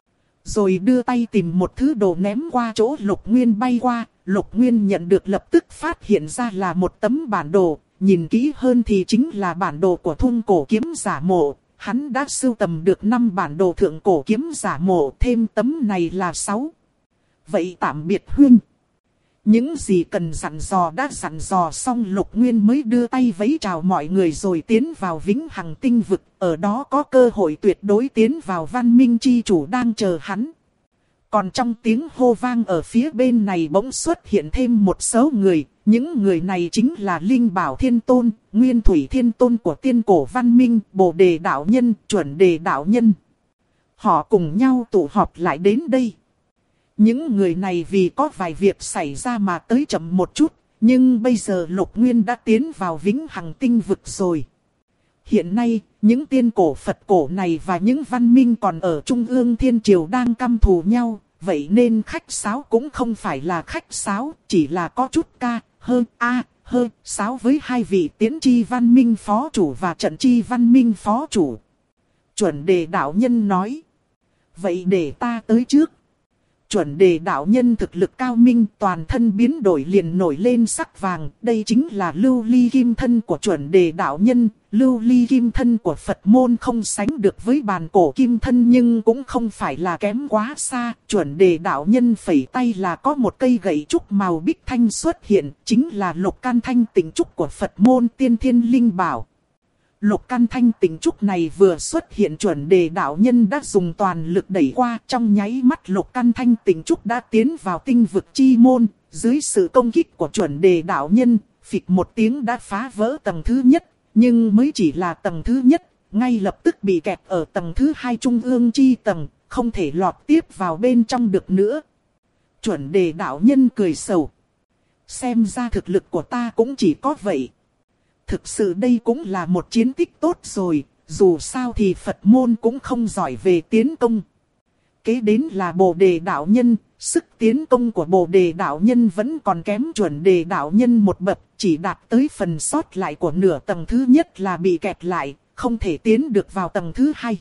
Rồi đưa tay tìm một thứ đồ ném qua chỗ Lục Nguyên bay qua. Lục Nguyên nhận được lập tức phát hiện ra là một tấm bản đồ. Nhìn kỹ hơn thì chính là bản đồ của thung cổ kiếm giả mộ. Hắn đã sưu tầm được 5 bản đồ thượng cổ kiếm giả mộ, thêm tấm này là 6. Vậy tạm biệt huynh. Những gì cần dặn dò đã dặn dò xong, Lục Nguyên mới đưa tay vẫy chào mọi người rồi tiến vào vĩnh hằng tinh vực. Ở đó có cơ hội tuyệt đối tiến vào văn minh chi chủ đang chờ hắn. Còn trong tiếng hô vang ở phía bên này bỗng xuất hiện thêm một số người. Những người này chính là Linh Bảo Thiên Tôn, Nguyên Thủy Thiên Tôn của tiên cổ văn minh, Bồ Đề Đạo Nhân, Chuẩn Đề Đạo Nhân. Họ cùng nhau tụ họp lại đến đây. Những người này vì có vài việc xảy ra mà tới chậm một chút, nhưng bây giờ Lục Nguyên đã tiến vào vĩnh hằng tinh vực rồi. Hiện nay, những tiên cổ Phật cổ này và những văn minh còn ở Trung ương Thiên Triều đang căm thù nhau, vậy nên khách sáo cũng không phải là khách sáo, chỉ là có chút ca, sáo với hai vị Tiến chi văn minh phó chủ và Trận chi văn minh phó chủ. Chuẩn Đề Đạo Nhân nói. Vậy để ta tới trước. Chuẩn Đề Đạo Nhân thực lực cao minh, toàn thân biến đổi liền nổi lên sắc vàng. Đây chính là lưu ly kim thân của Chuẩn Đề Đạo Nhân. Lưu ly kim thân của Phật môn không sánh được với bàn cổ kim thân, nhưng cũng không phải là kém quá xa. Chuẩn Đề Đạo Nhân phẩy tay là có một cây gậy trúc màu bích thanh xuất hiện, chính là Lục Can Thanh Tịnh Trúc của Phật môn Tiên Thiên Linh Bảo. Lục Can Thanh Tịnh Trúc này vừa xuất hiện, Chuẩn Đề Đạo Nhân đã dùng toàn lực đẩy qua, trong nháy mắt Lục Can Thanh Tịnh Trúc đã tiến vào tinh vực chi môn. Dưới sự công kích của Chuẩn Đề Đạo Nhân, phịch một tiếng đã phá vỡ tầng thứ nhất, nhưng mới chỉ là tầng thứ nhất. ngay lập tức bị kẹt ở tầng thứ 2 trung ương chi tầng, không thể lọt tiếp vào bên trong được nữa. Chuẩn đề đạo nhân cười sầu. Xem ra thực lực của ta cũng chỉ có vậy. Thực sự đây cũng là một chiến tích tốt rồi, dù sao thì Phật môn cũng không giỏi về tiến công. Kế đến là Bồ Đề đạo nhân, sức tiến công của Bồ Đề đạo nhân vẫn còn kém Chuẩn đề đạo nhân một bậc, chỉ đạt tới phần sót lại của nửa tầng thứ nhất là bị kẹt lại, không thể tiến được vào tầng thứ 2.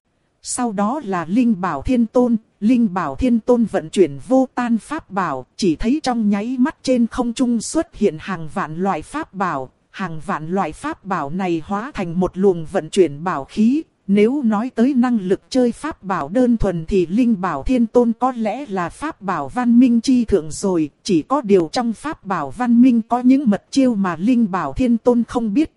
Sau đó là Linh Bảo Thiên Tôn. Linh Bảo Thiên Tôn vận chuyển vô tan pháp bảo, chỉ thấy trong nháy mắt trên không trung xuất hiện hàng vạn loại pháp bảo. Hàng vạn loại pháp bảo này hóa thành một luồng vận chuyển bảo khí. Nếu nói tới năng lực chơi pháp bảo đơn thuần thì Linh Bảo Thiên Tôn có lẽ là pháp bảo văn minh chi thượng rồi. Chỉ có điều trong pháp bảo văn minh có những mật chiêu mà Linh Bảo Thiên Tôn không biết.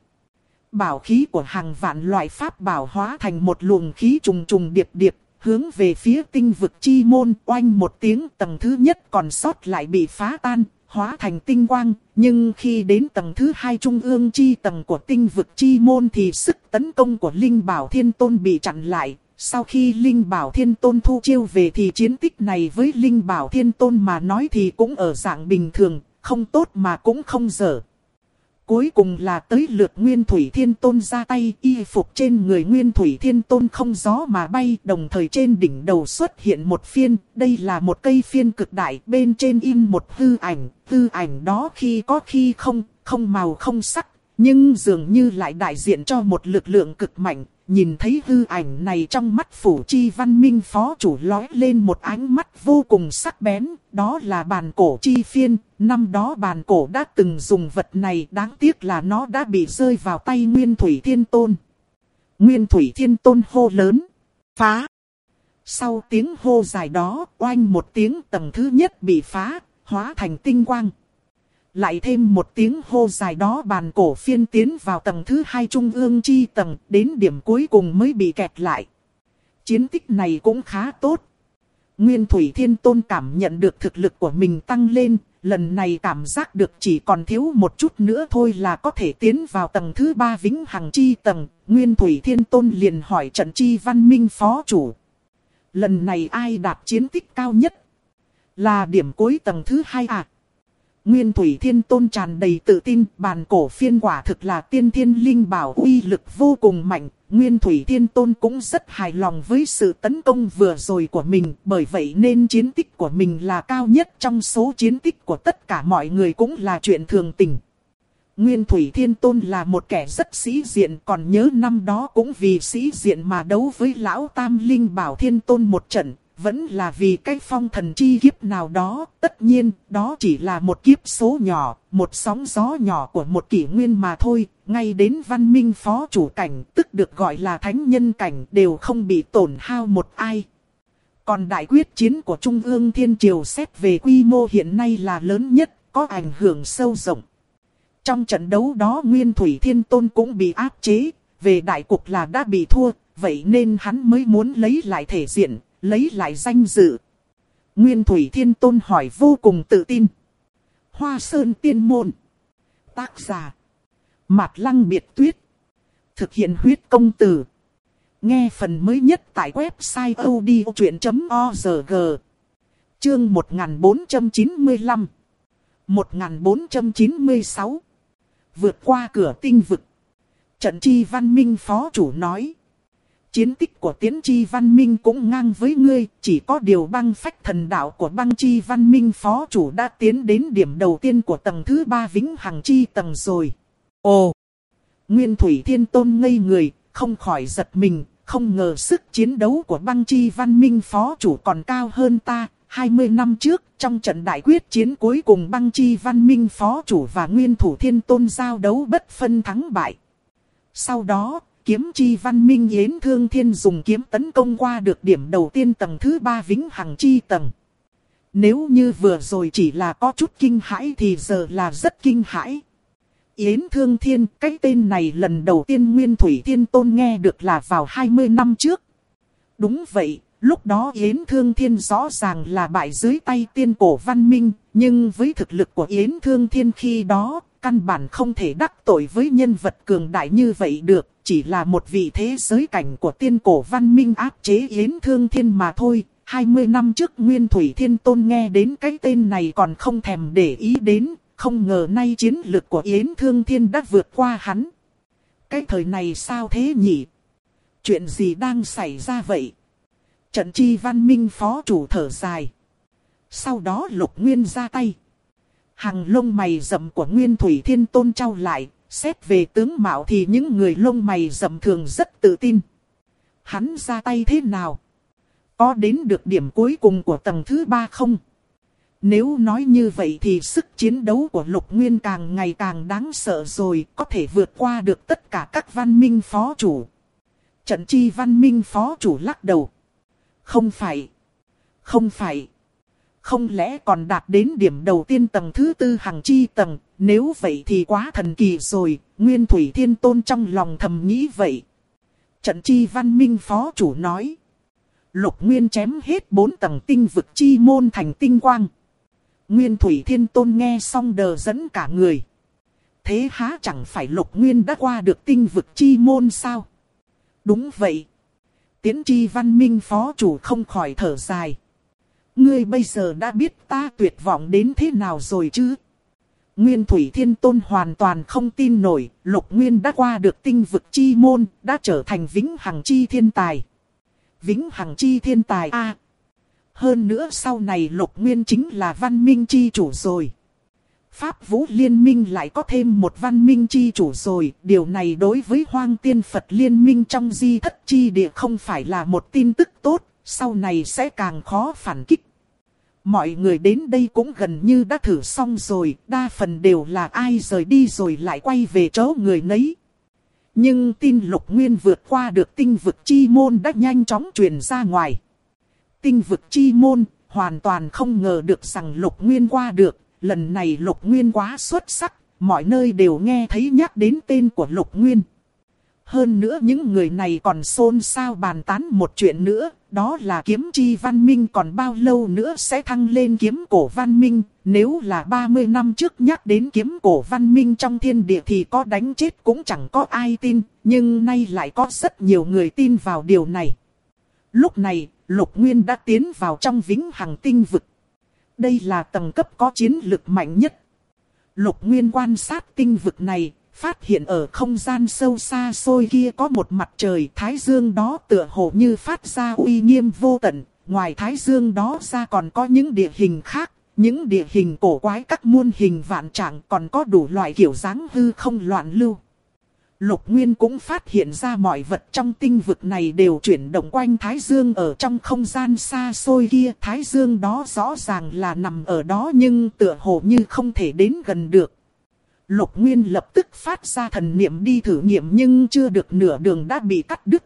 Bảo khí của hàng vạn loại pháp bảo hóa thành một luồng khí trùng trùng điệp điệp, hướng về phía tinh vực chi môn. Oanh một tiếng, tầng thứ nhất còn sót lại bị phá tan, hóa thành tinh quang. Nhưng khi đến tầng thứ 2 trung ương chi tầng của tinh vực chi môn thì sức tấn công của Linh Bảo Thiên Tôn bị chặn lại. Sau khi Linh Bảo Thiên Tôn thu chiêu về thì chiến tích này với Linh Bảo Thiên Tôn mà nói thì cũng ở dạng bình thường, không tốt mà cũng không dở. Cuối cùng là tới lượt Nguyên Thủy Thiên Tôn ra tay, y phục trên người Nguyên Thủy Thiên Tôn không gió mà bay, đồng thời trên đỉnh đầu xuất hiện một phiên. Đây là một cây phiên cực đại, bên trên in một hư ảnh đó khi có khi không, không màu không sắc, nhưng dường như lại đại diện cho một lực lượng cực mạnh. Nhìn thấy hư ảnh này trong mắt Phủ Chi Văn Minh phó chủ lóe lên một ánh mắt vô cùng sắc bén, đó là bàn cổ chi phiên. Năm đó bàn cổ đã từng dùng vật này, đáng tiếc là nó đã bị rơi vào tay Nguyên Thủy Thiên Tôn. Nguyên Thủy Thiên Tôn hô lớn, phá. Sau tiếng hô dài đó, oanh một tiếng, tầng thứ nhất bị phá, hóa thành tinh quang. Lại thêm một tiếng hô dài đó, bàn cổ phiên tiến vào tầng thứ 2 trung ương chi tầng, đến điểm cuối cùng mới bị kẹt lại. Chiến tích này cũng khá tốt. Nguyên Thủy Thiên Tôn cảm nhận được thực lực của mình tăng lên, lần này cảm giác được chỉ còn thiếu một chút nữa thôi là có thể tiến vào tầng thứ 3 vĩnh hằng chi tầng. Nguyên Thủy Thiên Tôn liền hỏi Trận Chi Văn Minh phó chủ. Lần này ai đạt chiến tích cao nhất? Là điểm cuối tầng thứ 2 à? Nguyên Thủy Thiên Tôn tràn đầy tự tin, bàn cổ phiên quả thực là tiên thiên linh bảo, uy lực vô cùng mạnh. Nguyên Thủy Thiên Tôn cũng rất hài lòng với sự tấn công vừa rồi của mình, bởi vậy nên chiến tích của mình là cao nhất trong số chiến tích của tất cả mọi người, cũng là chuyện thường tình. Nguyên Thủy Thiên Tôn là một kẻ rất sĩ diện, còn nhớ năm đó cũng vì sĩ diện mà đấu với Lão Tam Linh Bảo Thiên Tôn một trận. Vẫn là vì cái phong thần chi kiếp nào đó, tất nhiên đó chỉ là một kiếp số nhỏ, một sóng gió nhỏ của một kỷ nguyên mà thôi. Ngay đến văn minh phó chủ cảnh, tức được gọi là thánh nhân cảnh, đều không bị tổn hao một ai. Còn đại quyết chiến của Trung ương Thiên Triều xét về quy mô hiện nay là lớn nhất, có ảnh hưởng sâu rộng. Trong trận đấu đó Nguyên Thủy Thiên Tôn cũng bị áp chế, về đại cục là đã bị thua, vậy nên hắn mới muốn lấy lại thể diện, lấy lại danh dự. Nguyên Thủy Thiên Tôn hỏi vô cùng tự tin. Hoa Sơn Tiên Môn. Tác giả Mạt Lăng Biệt Tuyết. Thực hiện huyết công từ. Nghe phần mới nhất tại website odchuyện.org. Chương 1495 1496. Vượt qua cửa tinh vực. Trận Chi Văn Minh phó chủ nói. Chiến tích của Tiến Chi Văn Minh cũng ngang với ngươi, chỉ có điều băng phách thần đạo của băng Chi Văn Minh phó chủ đã tiến đến điểm đầu tiên của tầng thứ 3 vĩnh hằng chi tầng rồi. Ồ! Nguyên Thủy Thiên Tôn ngây người, không khỏi giật mình, không ngờ sức chiến đấu của băng Chi Văn Minh phó chủ còn cao hơn ta. 20 năm trước, trong trận đại quyết chiến cuối cùng băng Chi Văn Minh phó chủ và Nguyên Thủ Thiên Tôn giao đấu bất phân thắng bại. Sau đó, Kiếm Chi Văn Minh Yến Thương Thiên dùng kiếm tấn công qua được điểm đầu tiên tầng thứ 3 vĩnh hằng chi tầng. Nếu như vừa rồi chỉ là có chút kinh hãi thì giờ là rất kinh hãi. Yến Thương Thiên, cái tên này lần đầu tiên Nguyên Thủy Thiên Tôn nghe được là vào 20 năm trước. Đúng vậy, lúc đó Yến Thương Thiên rõ ràng là bại dưới tay Tiên Cổ Văn Minh, nhưng với thực lực của Yến Thương Thiên khi đó, căn bản không thể đắc tội với nhân vật cường đại như vậy được, chỉ là một vị thế giới cảnh của tiên cổ văn minh áp chế Yến Thương Thiên mà thôi. 20 năm trước Nguyên Thủy Thiên Tôn nghe đến cái tên này còn không thèm để ý đến, không ngờ nay chiến lực của Yến Thương Thiên đã vượt qua hắn. Cái thời này sao thế nhỉ? Chuyện gì đang xảy ra vậy? Trận Chi Văn Minh phó chủ thở dài. Sau đó Lục Nguyên ra tay. Hàng lông mày rậm của Nguyên Thủy Thiên Tôn trao lại, xét về tướng mạo thì những người lông mày rậm thường rất tự tin. Hắn ra tay thế nào? Có đến được điểm cuối cùng của tầng thứ 3 không? Nếu nói như vậy thì sức chiến đấu của Lục Nguyên càng ngày càng đáng sợ rồi, có thể vượt qua được tất cả các văn minh phó chủ. Trận Chi Văn Minh phó chủ lắc đầu. Không phải. Không lẽ còn đạt đến điểm đầu tiên tầng thứ 4 Hằng Chi tầng, nếu vậy thì quá thần kỳ rồi, Nguyên Thủy Thiên Tôn trong lòng thầm nghĩ vậy. Trận Chi Văn Minh phó chủ nói. Lục Nguyên chém hết 4 tầng tinh vực chi môn thành tinh quang. Nguyên Thủy Thiên Tôn nghe xong đờ dẫn cả người. Thế há chẳng phải Lục Nguyên đã qua được tinh vực chi môn sao? Đúng vậy. Tiễn Chi Văn Minh phó chủ không khỏi thở dài. Ngươi bây giờ đã biết ta tuyệt vọng đến thế nào rồi chứ? Nguyên Thủy Thiên Tôn hoàn toàn không tin nổi, Lục Nguyên đã qua được tinh vực chi môn, đã trở thành vĩnh hằng chi thiên tài. Vĩnh hằng chi thiên tài a. Hơn nữa sau này Lục Nguyên chính là văn minh chi chủ rồi. Pháp Vũ Liên minh lại có thêm một văn minh chi chủ rồi, điều này đối với Hoang Tiên Phật Liên minh trong Di Thất Chi Địa không phải là một tin tức tốt, sau này sẽ càng khó phản kích. Mọi người đến đây cũng gần như đã thử xong rồi, đa phần đều là ai rời đi rồi lại quay về chỗ người nấy. Nhưng tin Lục Nguyên vượt qua được tinh vực chi môn đã nhanh chóng truyền ra ngoài. Tinh vực chi môn, hoàn toàn không ngờ được rằng Lục Nguyên qua được, lần này Lục Nguyên quá xuất sắc, mọi nơi đều nghe thấy nhắc đến tên của Lục Nguyên. Hơn nữa những người này còn xôn xao bàn tán một chuyện nữa, đó là kiếm chi văn minh còn bao lâu nữa sẽ thăng lên kiếm cổ văn minh. Nếu là 30 năm trước nhắc đến kiếm cổ văn minh trong thiên địa thì có đánh chết cũng chẳng có ai tin, nhưng nay lại có rất nhiều người tin vào điều này. Lúc này, Lục Nguyên đã tiến vào trong vĩnh hằng tinh vực. Đây là tầng cấp có chiến lực mạnh nhất. Lục Nguyên quan sát tinh vực này, phát hiện ở không gian sâu xa xôi kia có một mặt trời thái dương đó tựa hồ như phát ra uy nghiêm vô tận. Ngoài thái dương đó ra còn có những địa hình khác, những địa hình cổ quái các muôn hình vạn trạng, còn có đủ loại kiểu dáng hư không loạn lưu. Lục Nguyên cũng phát hiện ra mọi vật trong tinh vực này đều chuyển động quanh thái dương ở trong không gian xa xôi kia. Thái dương đó rõ ràng là nằm ở đó nhưng tựa hồ như không thể đến gần được. Lục Nguyên lập tức phát ra thần niệm đi thử nghiệm nhưng chưa được nửa đường đã bị cắt đứt.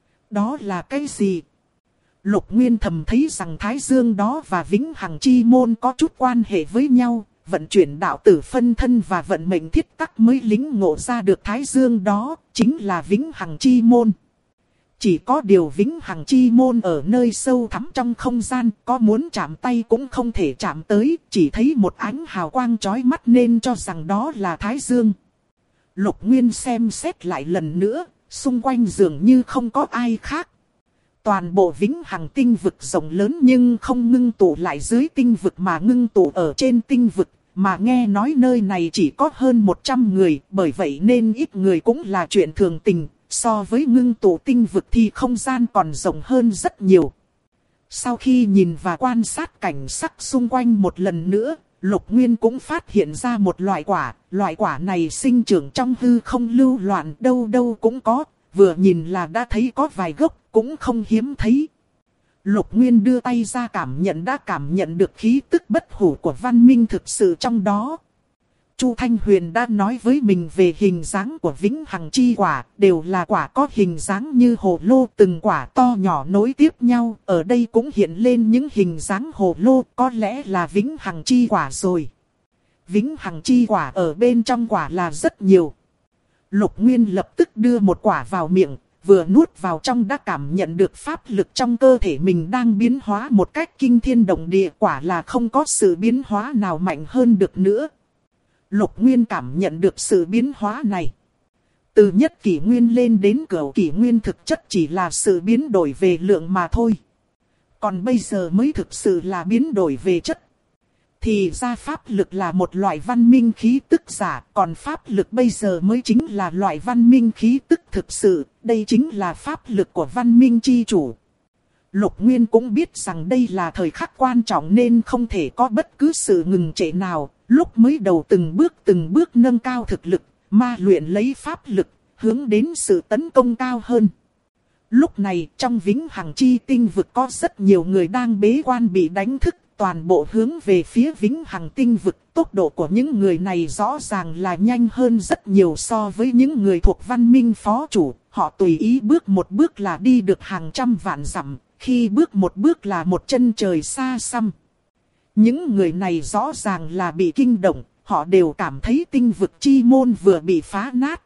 Đó là cái gì? Lục Nguyên thầm thấy rằng thái dương đó và vĩnh hằng chi môn có chút quan hệ với nhau. Vận chuyển đạo tử phân thân và vận mệnh thiết tắc mới lĩnh ngộ ra được thái dương đó, chính là vĩnh hằng chi môn. Chỉ có điều vĩnh hằng chi môn ở nơi sâu thẳm trong không gian, có muốn chạm tay cũng không thể chạm tới, chỉ thấy một ánh hào quang chói mắt nên cho rằng đó là thái dương. Lục Nguyên xem xét lại lần nữa, xung quanh dường như không có ai khác. Toàn bộ vĩnh hằng tinh vực rộng lớn nhưng không ngưng tụ lại dưới tinh vực mà ngưng tụ ở trên tinh vực. Mà nghe nói nơi này chỉ có hơn 100 người, bởi vậy nên ít người cũng là chuyện thường tình. So với ngưng tụ tinh vực thì không gian còn rộng hơn rất nhiều. Sau khi nhìn và quan sát cảnh sắc xung quanh một lần nữa, Lục Nguyên cũng phát hiện ra một loại quả này sinh trưởng trong hư không lưu loạn đâu đâu cũng có, vừa nhìn là đã thấy có vài gốc, cũng không hiếm thấy. Lục Nguyên đưa tay ra đã cảm nhận được khí tức bất hủ của văn minh thực sự trong đó. Chu Thanh Huyền đã nói với mình về hình dáng của vĩnh hằng chi quả, đều là quả có hình dáng như hồ lô, từng quả to nhỏ nối tiếp nhau, ở đây cũng hiện lên những hình dáng hồ lô, có lẽ là vĩnh hằng chi quả rồi. Vĩnh hằng chi quả ở bên trong quả là rất nhiều. Lục Nguyên lập tức đưa một quả vào miệng, vừa nuốt vào trong đã cảm nhận được pháp lực trong cơ thể mình đang biến hóa một cách kinh thiên động địa, quả là không có sự biến hóa nào mạnh hơn được nữa. Lục Nguyên cảm nhận được sự biến hóa này. Từ nhất kỷ nguyên lên đến cửu kỷ nguyên thực chất chỉ là sự biến đổi về lượng mà thôi. Còn bây giờ mới thực sự là biến đổi về chất. Thì ra pháp lực là một loại văn minh khí tức giả, còn pháp lực bây giờ mới chính là loại văn minh khí tức thực sự, đây chính là pháp lực của văn minh chi chủ. Lục Nguyên cũng biết rằng đây là thời khắc quan trọng nên không thể có bất cứ sự ngừng trệ nào, lúc mới đầu từng bước nâng cao thực lực, ma luyện lấy pháp lực, hướng đến sự tấn công cao hơn. Lúc này trong Vĩnh Hằng Chi Tinh vực có rất nhiều người đang bế quan bị đánh thức, toàn bộ hướng về phía Vĩnh Hằng Tinh vực. Tốc độ của những người này rõ ràng là nhanh hơn rất nhiều so với những người thuộc văn minh phó chủ. Họ tùy ý bước một bước là đi được hàng trăm vạn dặm, khi bước một bước là một chân trời xa xăm. Những người này rõ ràng là bị kinh động, họ đều cảm thấy tinh vực chi môn vừa bị phá nát.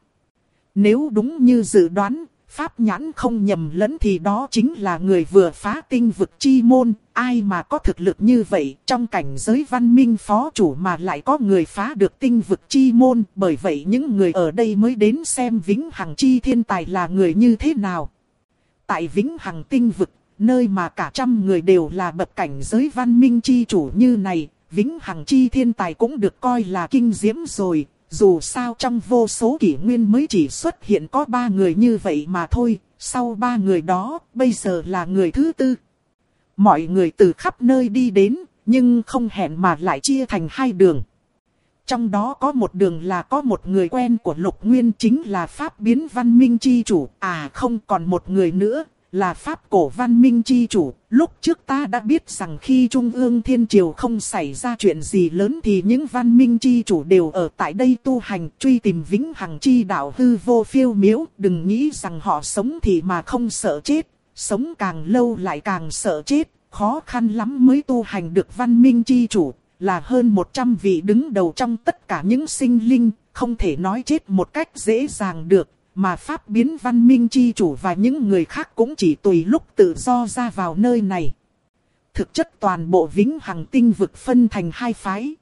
Nếu đúng như dự đoán, pháp nhãn không nhầm lẫn thì đó chính là người vừa phá tinh vực chi môn. Ai mà có thực lực như vậy, trong cảnh giới văn minh phó chủ mà lại có người phá được tinh vực chi môn. Bởi vậy những người ở đây mới đến xem Vĩnh Hằng Chi Thiên Tài là người như thế nào. Tại Vĩnh Hằng Tinh vực, nơi mà cả trăm người đều là bậc cảnh giới văn minh chi chủ như này, Vĩnh Hằng Chi Thiên Tài cũng được coi là kinh diễm rồi. Dù sao trong vô số kỷ nguyên mới chỉ xuất hiện có 3 người như vậy mà thôi, sau 3 người đó, bây giờ là người thứ 4. Mọi người từ khắp nơi đi đến, nhưng không hẹn mà lại chia thành 2 đường. Trong đó có một đường là có một người quen của Lục Nguyên chính là Pháp biến văn minh chi chủ, không còn một người nữa. Là Pháp cổ văn minh chi chủ. Lúc trước ta đã biết rằng khi Trung ương Thiên Triều không xảy ra chuyện gì lớn thì những văn minh chi chủ đều ở tại đây tu hành, truy tìm Vĩnh Hằng Chi đạo hư vô phiêu miếu. Đừng nghĩ rằng họ sống thì mà không sợ chết, sống càng lâu lại càng sợ chết, khó khăn lắm mới tu hành được văn minh chi chủ, là hơn 100 vị đứng đầu trong tất cả những sinh linh, không thể nói chết một cách dễ dàng được. Mà Pháp biến văn minh chi chủ và những người khác cũng chỉ tùy lúc tự do ra vào nơi này. Thực chất toàn bộ Vĩnh Hằng Tinh vực phân thành 2 phái.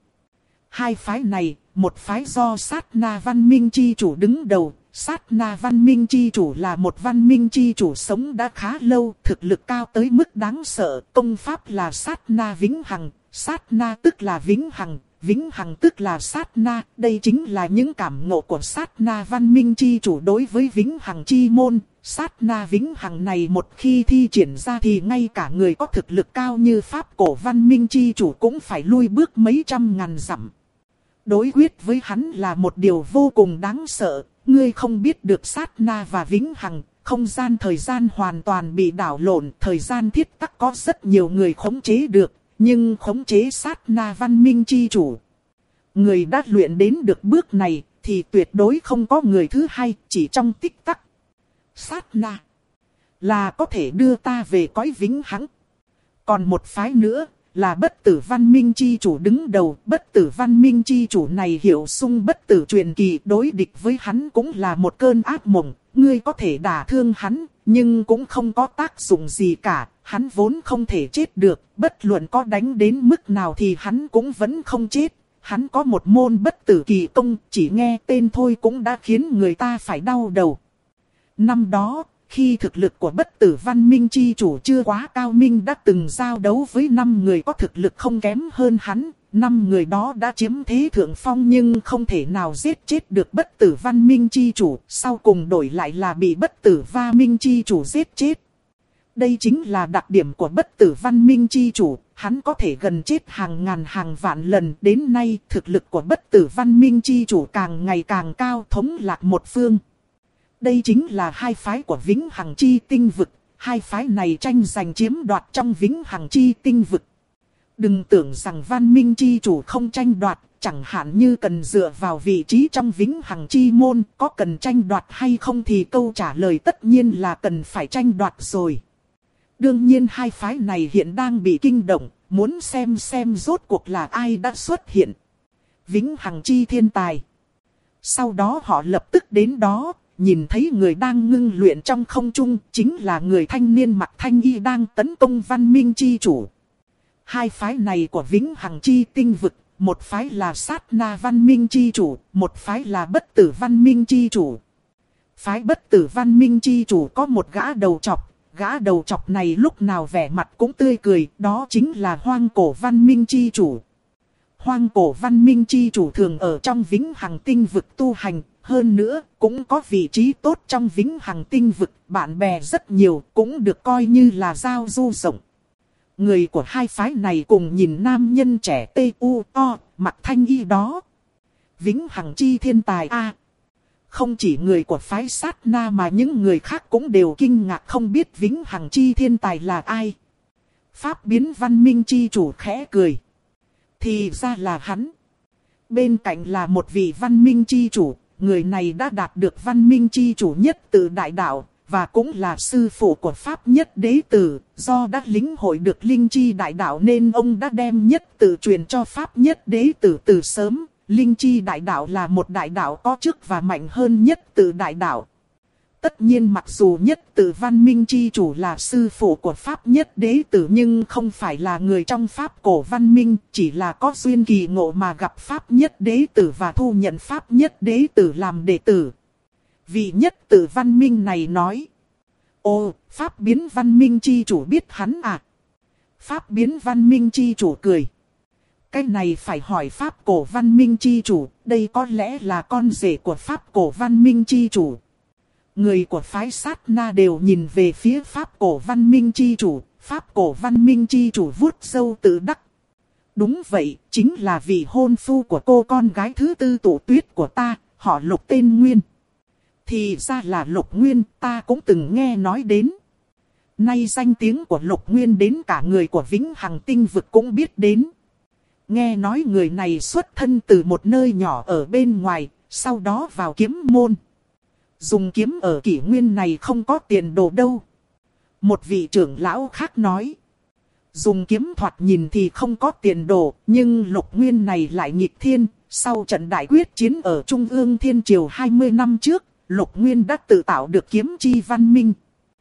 2 phái này, một phái do Sát Na văn minh chi chủ đứng đầu. Sát Na văn minh chi chủ là một văn minh chi chủ sống đã khá lâu, thực lực cao tới mức đáng sợ. Công pháp là Sát Na Vĩnh Hằng, Sát Na tức là Vĩnh Hằng. Vĩnh Hằng tức là Sát Na, đây chính là những cảm ngộ của Sát Na văn minh chi chủ đối với Vĩnh Hằng chi môn. Sát Na Vĩnh Hằng này một khi thi triển ra thì ngay cả người có thực lực cao như Pháp cổ văn minh chi chủ cũng phải lui bước mấy trăm ngàn dặm. Đối quyết với hắn là một điều vô cùng đáng sợ, ngươi không biết được Sát Na và Vĩnh Hằng, không gian thời gian hoàn toàn bị đảo lộn, thời gian thiết tắc có rất nhiều người khống chế được. Nhưng khống chế Sát Na văn minh chi chủ, người đã luyện đến được bước này thì tuyệt đối không có người thứ hai, chỉ trong tích tắc. Sát Na là có thể đưa ta về cõi vĩnh hằng. Còn một phái nữa là Bất Tử văn minh chi chủ đứng đầu. Bất Tử văn minh chi chủ này hiệu xưng Bất Tử truyền kỳ, đối địch với hắn cũng là một cơn ác mộng. Ngươi có thể đả thương hắn, nhưng cũng không có tác dụng gì cả. Hắn vốn không thể chết được, bất luận có đánh đến mức nào thì hắn cũng vẫn không chết. Hắn có một môn bất tử kỳ công, chỉ nghe tên thôi cũng đã khiến người ta phải đau đầu. Năm đó, khi thực lực của Bất Tử văn minh chi chủ chưa quá cao minh đã từng giao đấu với 5 người có thực lực không kém hơn hắn. 5 người đó đã chiếm thế thượng phong nhưng không thể nào giết chết được Bất Tử văn minh chi chủ. Sau cùng đổi lại là bị Bất Tử văn minh chi chủ giết chết. Đây chính là đặc điểm của Bất Tử văn minh chi chủ, hắn có thể gần chết hàng ngàn hàng vạn lần. Đến nay thực lực của Bất Tử văn minh chi chủ càng ngày càng cao, thống lạc một phương. Đây chính là 2 phái của Vĩnh Hằng Chi Tinh vực, 2 phái này tranh giành chiếm đoạt trong Vĩnh Hằng Chi Tinh vực. Đừng tưởng rằng văn minh chi chủ không tranh đoạt, chẳng hạn như cần dựa vào vị trí trong Vĩnh Hằng Chi môn, có cần tranh đoạt hay không thì câu trả lời tất nhiên là cần phải tranh đoạt rồi. Đương nhiên 2 phái này hiện đang bị kinh động, muốn xem rốt cuộc là ai đã xuất hiện. Vĩnh Hằng Chi Thiên Tài. Sau đó họ lập tức đến đó, nhìn thấy người đang ngưng luyện trong không trung, chính là người thanh niên mặc thanh y đang tấn công văn minh chi chủ. 2 phái này của Vĩnh Hằng Chi Tinh vực, một phái là sát na văn minh chi chủ, một phái là bất tử văn minh chi chủ. Phái bất tử văn minh chi chủ có một gã đầu chọc này lúc nào vẻ mặt cũng tươi cười, đó chính là hoang cổ văn minh chi chủ. Hoang cổ văn minh chi chủ thường ở trong vĩnh hằng tinh vực tu hành, hơn nữa cũng có vị trí tốt trong vĩnh hằng tinh vực, bạn bè rất nhiều, cũng được coi như là giao du rộng. Người của hai phái này cùng nhìn nam nhân trẻ T.U.O. mặc thanh y đó. Vĩnh hằng chi thiên tài a. Không chỉ người của phái sát na mà những người khác cũng đều kinh ngạc không biết vĩnh hằng chi thiên tài là ai. Pháp biến văn minh chi chủ khẽ cười. Thì ra là hắn. Bên cạnh là một vị văn minh chi chủ, người này đã đạt được văn minh chi chủ nhất từ đại đạo, và cũng là sư phụ của Pháp nhất đế tử. Do đã lĩnh hội được linh chi đại đạo nên ông đã đem nhất từ truyền cho Pháp nhất đế tử từ sớm. Linh chi đại đạo là một đại đạo có chức và mạnh hơn nhất từ đại đạo. Tất nhiên mặc dù nhất từ văn minh chi chủ là sư phụ của Pháp nhất đế tử nhưng không phải là người trong Pháp cổ văn minh, chỉ là có duyên kỳ ngộ mà gặp Pháp nhất đế tử và thu nhận Pháp nhất đế tử làm đệ tử. Vị nhất từ văn minh này nói: Ồ, Pháp biến văn minh chi chủ biết hắn à? Pháp biến văn minh chi chủ cười. Cái này phải hỏi Pháp cổ văn minh chi chủ, đây có lẽ là con rể của Pháp cổ văn minh chi chủ. Người của phái sát na đều nhìn về phía Pháp cổ văn minh chi chủ, Pháp cổ văn minh chi chủ vuốt râu tự đắc. Đúng vậy, chính là vị hôn phu của cô con gái thứ tư Tổ Tuyết của ta, họ Lục tên Nguyên. Thì ra là Lục Nguyên, ta cũng từng nghe nói đến. Nay danh tiếng của Lục Nguyên đến cả người của Vĩnh Hằng Tinh vực cũng biết đến. Nghe nói người này xuất thân từ một nơi nhỏ ở bên ngoài, sau đó vào kiếm môn. Dùng kiếm ở kỷ nguyên này không có tiền đồ đâu. Một vị trưởng lão khác nói. Dùng kiếm thoạt nhìn thì không có tiền đồ, nhưng Lục Nguyên này lại nghịch thiên. Sau trận đại quyết chiến ở Trung ương Thiên Triều 20 năm trước, Lục Nguyên đã tự tạo được kiếm chi văn minh.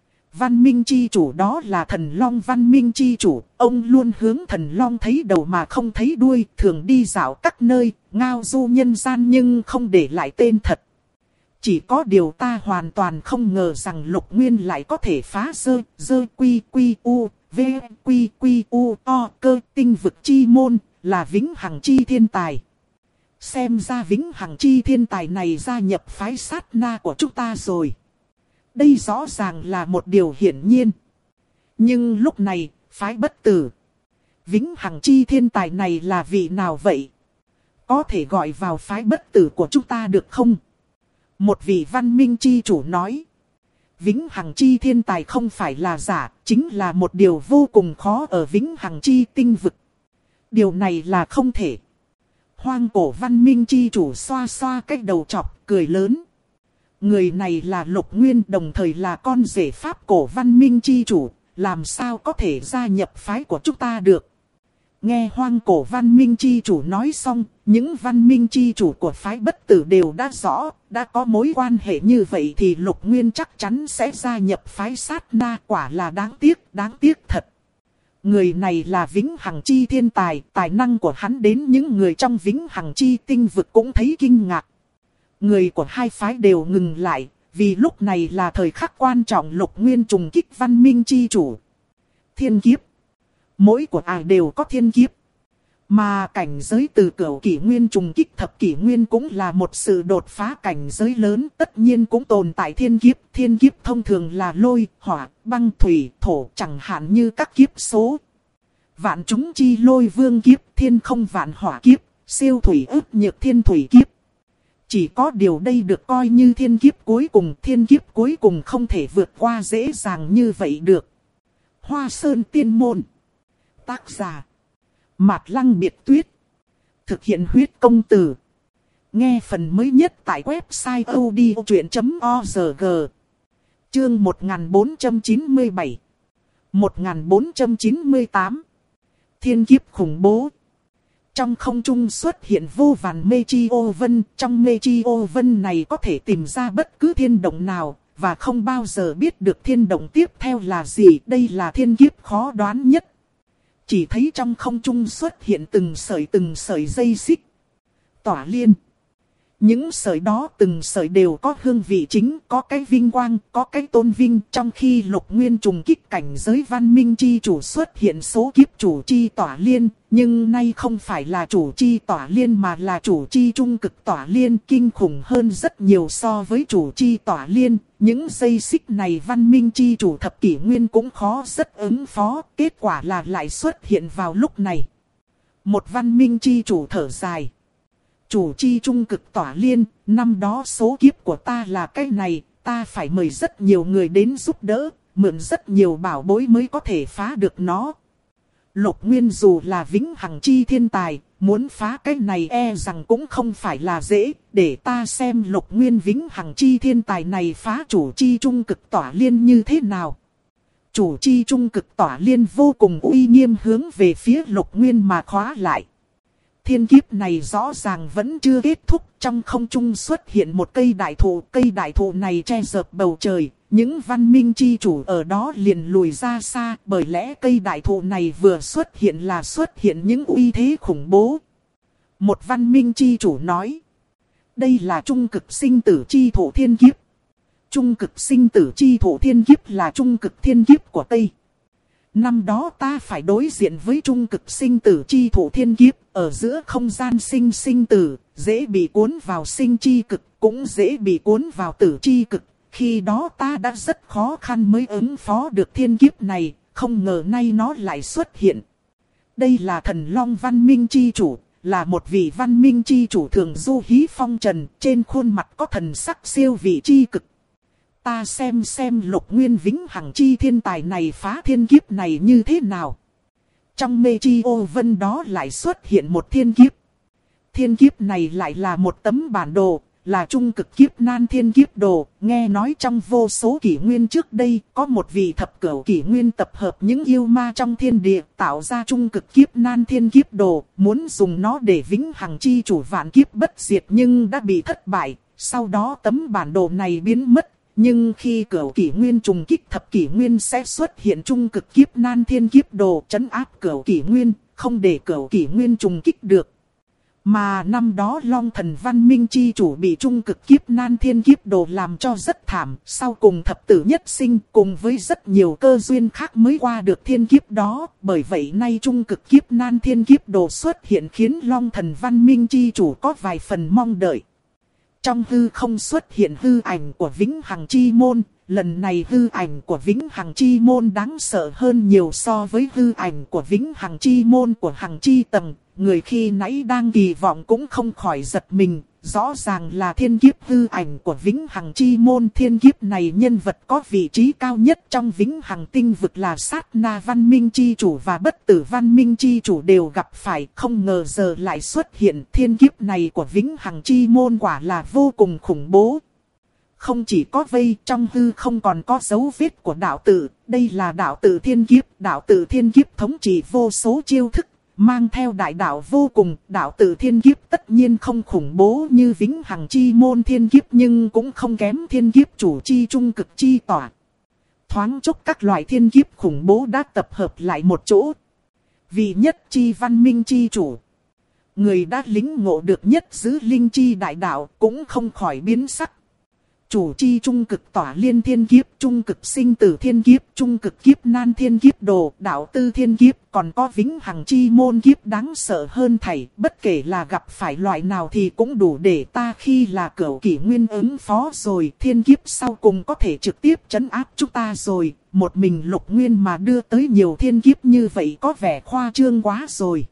Văn minh chi chủ đó là Thần Long văn minh chi chủ, ông luôn hướng Thần Long thấy đầu mà không thấy đuôi, thường đi dạo các nơi, ngao du nhân gian nhưng không để lại tên thật. Chỉ có điều ta hoàn toàn không ngờ rằng Lục Nguyên lại có thể phá dơ quy quy u, v quy quy u o cơ tinh vực chi môn, là vĩnh hằng chi thiên tài. Xem ra vĩnh hằng chi thiên tài này gia nhập phái sát na của chúng ta rồi. Đây rõ ràng là một điều hiển nhiên. Nhưng lúc này, phái bất tử. Vĩnh hằng chi thiên tài này là vị nào vậy? Có thể gọi vào phái bất tử của chúng ta được không? Một vị văn minh chi chủ nói. Vĩnh hằng chi thiên tài không phải là giả, chính là một điều vô cùng khó ở vĩnh hằng chi tinh vực. Điều này là không thể. Hoang cổ văn minh chi chủ xoa xoa cái đầu chọc, cười lớn. Người này là Lục Nguyên, đồng thời là con rể Pháp cổ văn minh chi chủ, làm sao có thể gia nhập phái của chúng ta được. Nghe hoang cổ văn minh chi chủ nói xong, những văn minh chi chủ của phái bất tử đều đã rõ, đã có mối quan hệ như vậy thì Lục Nguyên chắc chắn sẽ gia nhập phái sát na, quả là đáng tiếc thật. Người này là vĩnh hằng chi thiên tài, tài năng của hắn đến những người trong vĩnh hằng chi tinh vực cũng thấy kinh ngạc. Người của hai phái đều ngừng lại, vì lúc này là thời khắc quan trọng Lục Nguyên trùng kích văn minh chi chủ. Thiên kiếp. Mỗi của ai đều có thiên kiếp. Mà cảnh giới từ cửu kỷ nguyên trùng kích thập kỷ nguyên cũng là một sự đột phá cảnh giới lớn, tất nhiên cũng tồn tại thiên kiếp. Thiên kiếp thông thường là lôi, hỏa, băng, thủy, thổ, chẳng hạn như các kiếp số. Vạn chúng chi lôi vương kiếp, thiên không vạn hỏa kiếp, siêu thủy ức nhược thiên thủy kiếp. Chỉ có điều đây được coi như thiên kiếp cuối cùng không thể vượt qua dễ dàng như vậy được. Hoa Sơn Tiên Môn. Tác giả Mạt Lăng Biệt Tuyết. Thực hiện huyết công từ. Nghe phần mới nhất tại website odchuyện.org. Chương 1497 1498. Thiên kiếp khủng bố. Trong không trung xuất hiện vô vàn mê chi ô vân, trong mê chi ô vân này có thể tìm ra bất cứ thiên động nào, và không bao giờ biết được thiên động tiếp theo là gì, đây là thiên kiếp khó đoán nhất. chỉ thấy trong không trung xuất hiện từng sợi dây xích. Tỏa liên. Những sợi đó từng sợi đều có hương vị chính, có cái vinh quang, có cái tôn vinh. Trong khi Lục Nguyên trùng kích cảnh giới văn minh chi chủ xuất hiện số kiếp chủ chi tỏa liên, nhưng nay không phải là chủ chi tỏa liên mà là chủ chi trung cực tỏa liên, kinh khủng hơn rất nhiều so với chủ chi tỏa liên. Những dây xích này văn minh chi chủ thập kỷ nguyên cũng khó rất ứng phó, kết quả là lại xuất hiện vào lúc này. Một văn minh chi chủ thở dài. Chủ chi trung cực tỏa liên, năm đó số kiếp của ta là cái này, ta phải mời rất nhiều người đến giúp đỡ, mượn rất nhiều bảo bối mới có thể phá được nó. Lục Nguyên dù là vĩnh hằng chi thiên tài, muốn phá cái này e rằng cũng không phải là dễ, để ta xem Lục Nguyên vĩnh hằng chi thiên tài này phá chủ chi trung cực tỏa liên như thế nào. Chủ chi trung cực tỏa liên vô cùng uy nghiêm hướng về phía Lục Nguyên mà khóa lại. Thiên kiếp này rõ ràng vẫn chưa kết thúc, trong không trung xuất hiện một cây đại thụ này che dợp bầu trời, những văn minh chi chủ ở đó liền lùi ra xa, bởi lẽ cây đại thụ này vừa xuất hiện những uy thế khủng bố. Một văn minh chi chủ nói, đây là trung cực sinh tử chi thụ thiên kiếp. Trung cực sinh tử chi thụ thiên kiếp là trung cực thiên kiếp của Tây. Năm đó ta phải đối diện với trung cực sinh tử chi thụ thiên kiếp, ở giữa không gian sinh tử, dễ bị cuốn vào sinh chi cực, cũng dễ bị cuốn vào tử chi cực. Khi đó ta đã rất khó khăn mới ứng phó được thiên kiếp này, không ngờ nay nó lại xuất hiện. Đây là thần long văn minh chi chủ, là một vị văn minh chi chủ thường du hí phong trần, trên khuôn mặt có thần sắc siêu vị chi cực. Ta xem Lục Nguyên vĩnh hằng chi thiên tài này phá thiên kiếp này như thế nào. Trong mê chi ô vân đó lại xuất hiện một thiên kiếp. Thiên kiếp này lại là một tấm bản đồ, là trung cực kiếp nan thiên kiếp đồ. Nghe nói trong vô số kỷ nguyên trước đây, có một vị thập cửu kỷ nguyên tập hợp những yêu ma trong thiên địa, tạo ra trung cực kiếp nan thiên kiếp đồ, muốn dùng nó để vĩnh hằng chi chủ vạn kiếp bất diệt nhưng đã bị thất bại. Sau đó tấm bản đồ này biến mất. Nhưng khi cửu kỷ nguyên trùng kích thập kỷ nguyên sẽ xuất hiện trung cực kiếp nan thiên kiếp đồ trấn áp cửu kỷ nguyên, không để cửu kỷ nguyên trùng kích được. Mà năm đó Long Thần Văn Minh chi chủ bị trung cực kiếp nan thiên kiếp đồ làm cho rất thảm, sau cùng thập tử nhất sinh cùng với rất nhiều cơ duyên khác mới qua được thiên kiếp đó, bởi vậy nay trung cực kiếp nan thiên kiếp đồ xuất hiện khiến Long Thần Văn Minh chi chủ có vài phần mong đợi. Trong hư không xuất hiện hư ảnh của vĩnh hằng chi môn, lần này hư ảnh của vĩnh hằng chi môn đáng sợ hơn nhiều so với hư ảnh của vĩnh hằng chi môn của hằng chi tầng. Người khi nãy đang kỳ vọng cũng không khỏi giật mình, rõ ràng là thiên kiếp hư ảnh của vĩnh hằng chi môn. Thiên kiếp này nhân vật có vị trí cao nhất trong vĩnh hằng tinh vực là Sát Na Văn Minh chi chủ và Bất Tử Văn Minh chi chủ đều gặp phải, không ngờ giờ lại xuất hiện. Thiên kiếp này của vĩnh hằng chi môn quả là vô cùng khủng bố. Không chỉ có vây, trong hư không còn có dấu vết của đạo tử, đây là đạo tử thiên kiếp. Đạo tử thiên kiếp thống trị vô số chiêu thức, mang theo đại đạo vô cùng. Đạo tử thiên kiếp tất nhiên không khủng bố như vĩnh hằng chi môn thiên kiếp, nhưng cũng không kém thiên kiếp chủ chi trung cực chi tỏa. Thoáng chốc các loại thiên kiếp khủng bố đã tập hợp lại một chỗ. Vị nhất chi văn minh chi chủ, người đã lĩnh ngộ được nhất giữ linh chi đại đạo, cũng không khỏi biến sắc. Chủ chi trung cực tỏa liên thiên kiếp, trung cực sinh tử thiên kiếp, trung cực kiếp nan thiên kiếp đồ, đạo tư thiên kiếp, còn có vĩnh hằng chi môn kiếp đáng sợ hơn thảy. Bất kể là gặp phải loại nào thì cũng đủ để ta khi là cửu kỷ nguyên ứng phó rồi. Thiên kiếp sau cùng có thể trực tiếp trấn áp chúng ta rồi. Một mình Lục Nguyên mà đưa tới nhiều thiên kiếp như vậy có vẻ khoa trương quá rồi.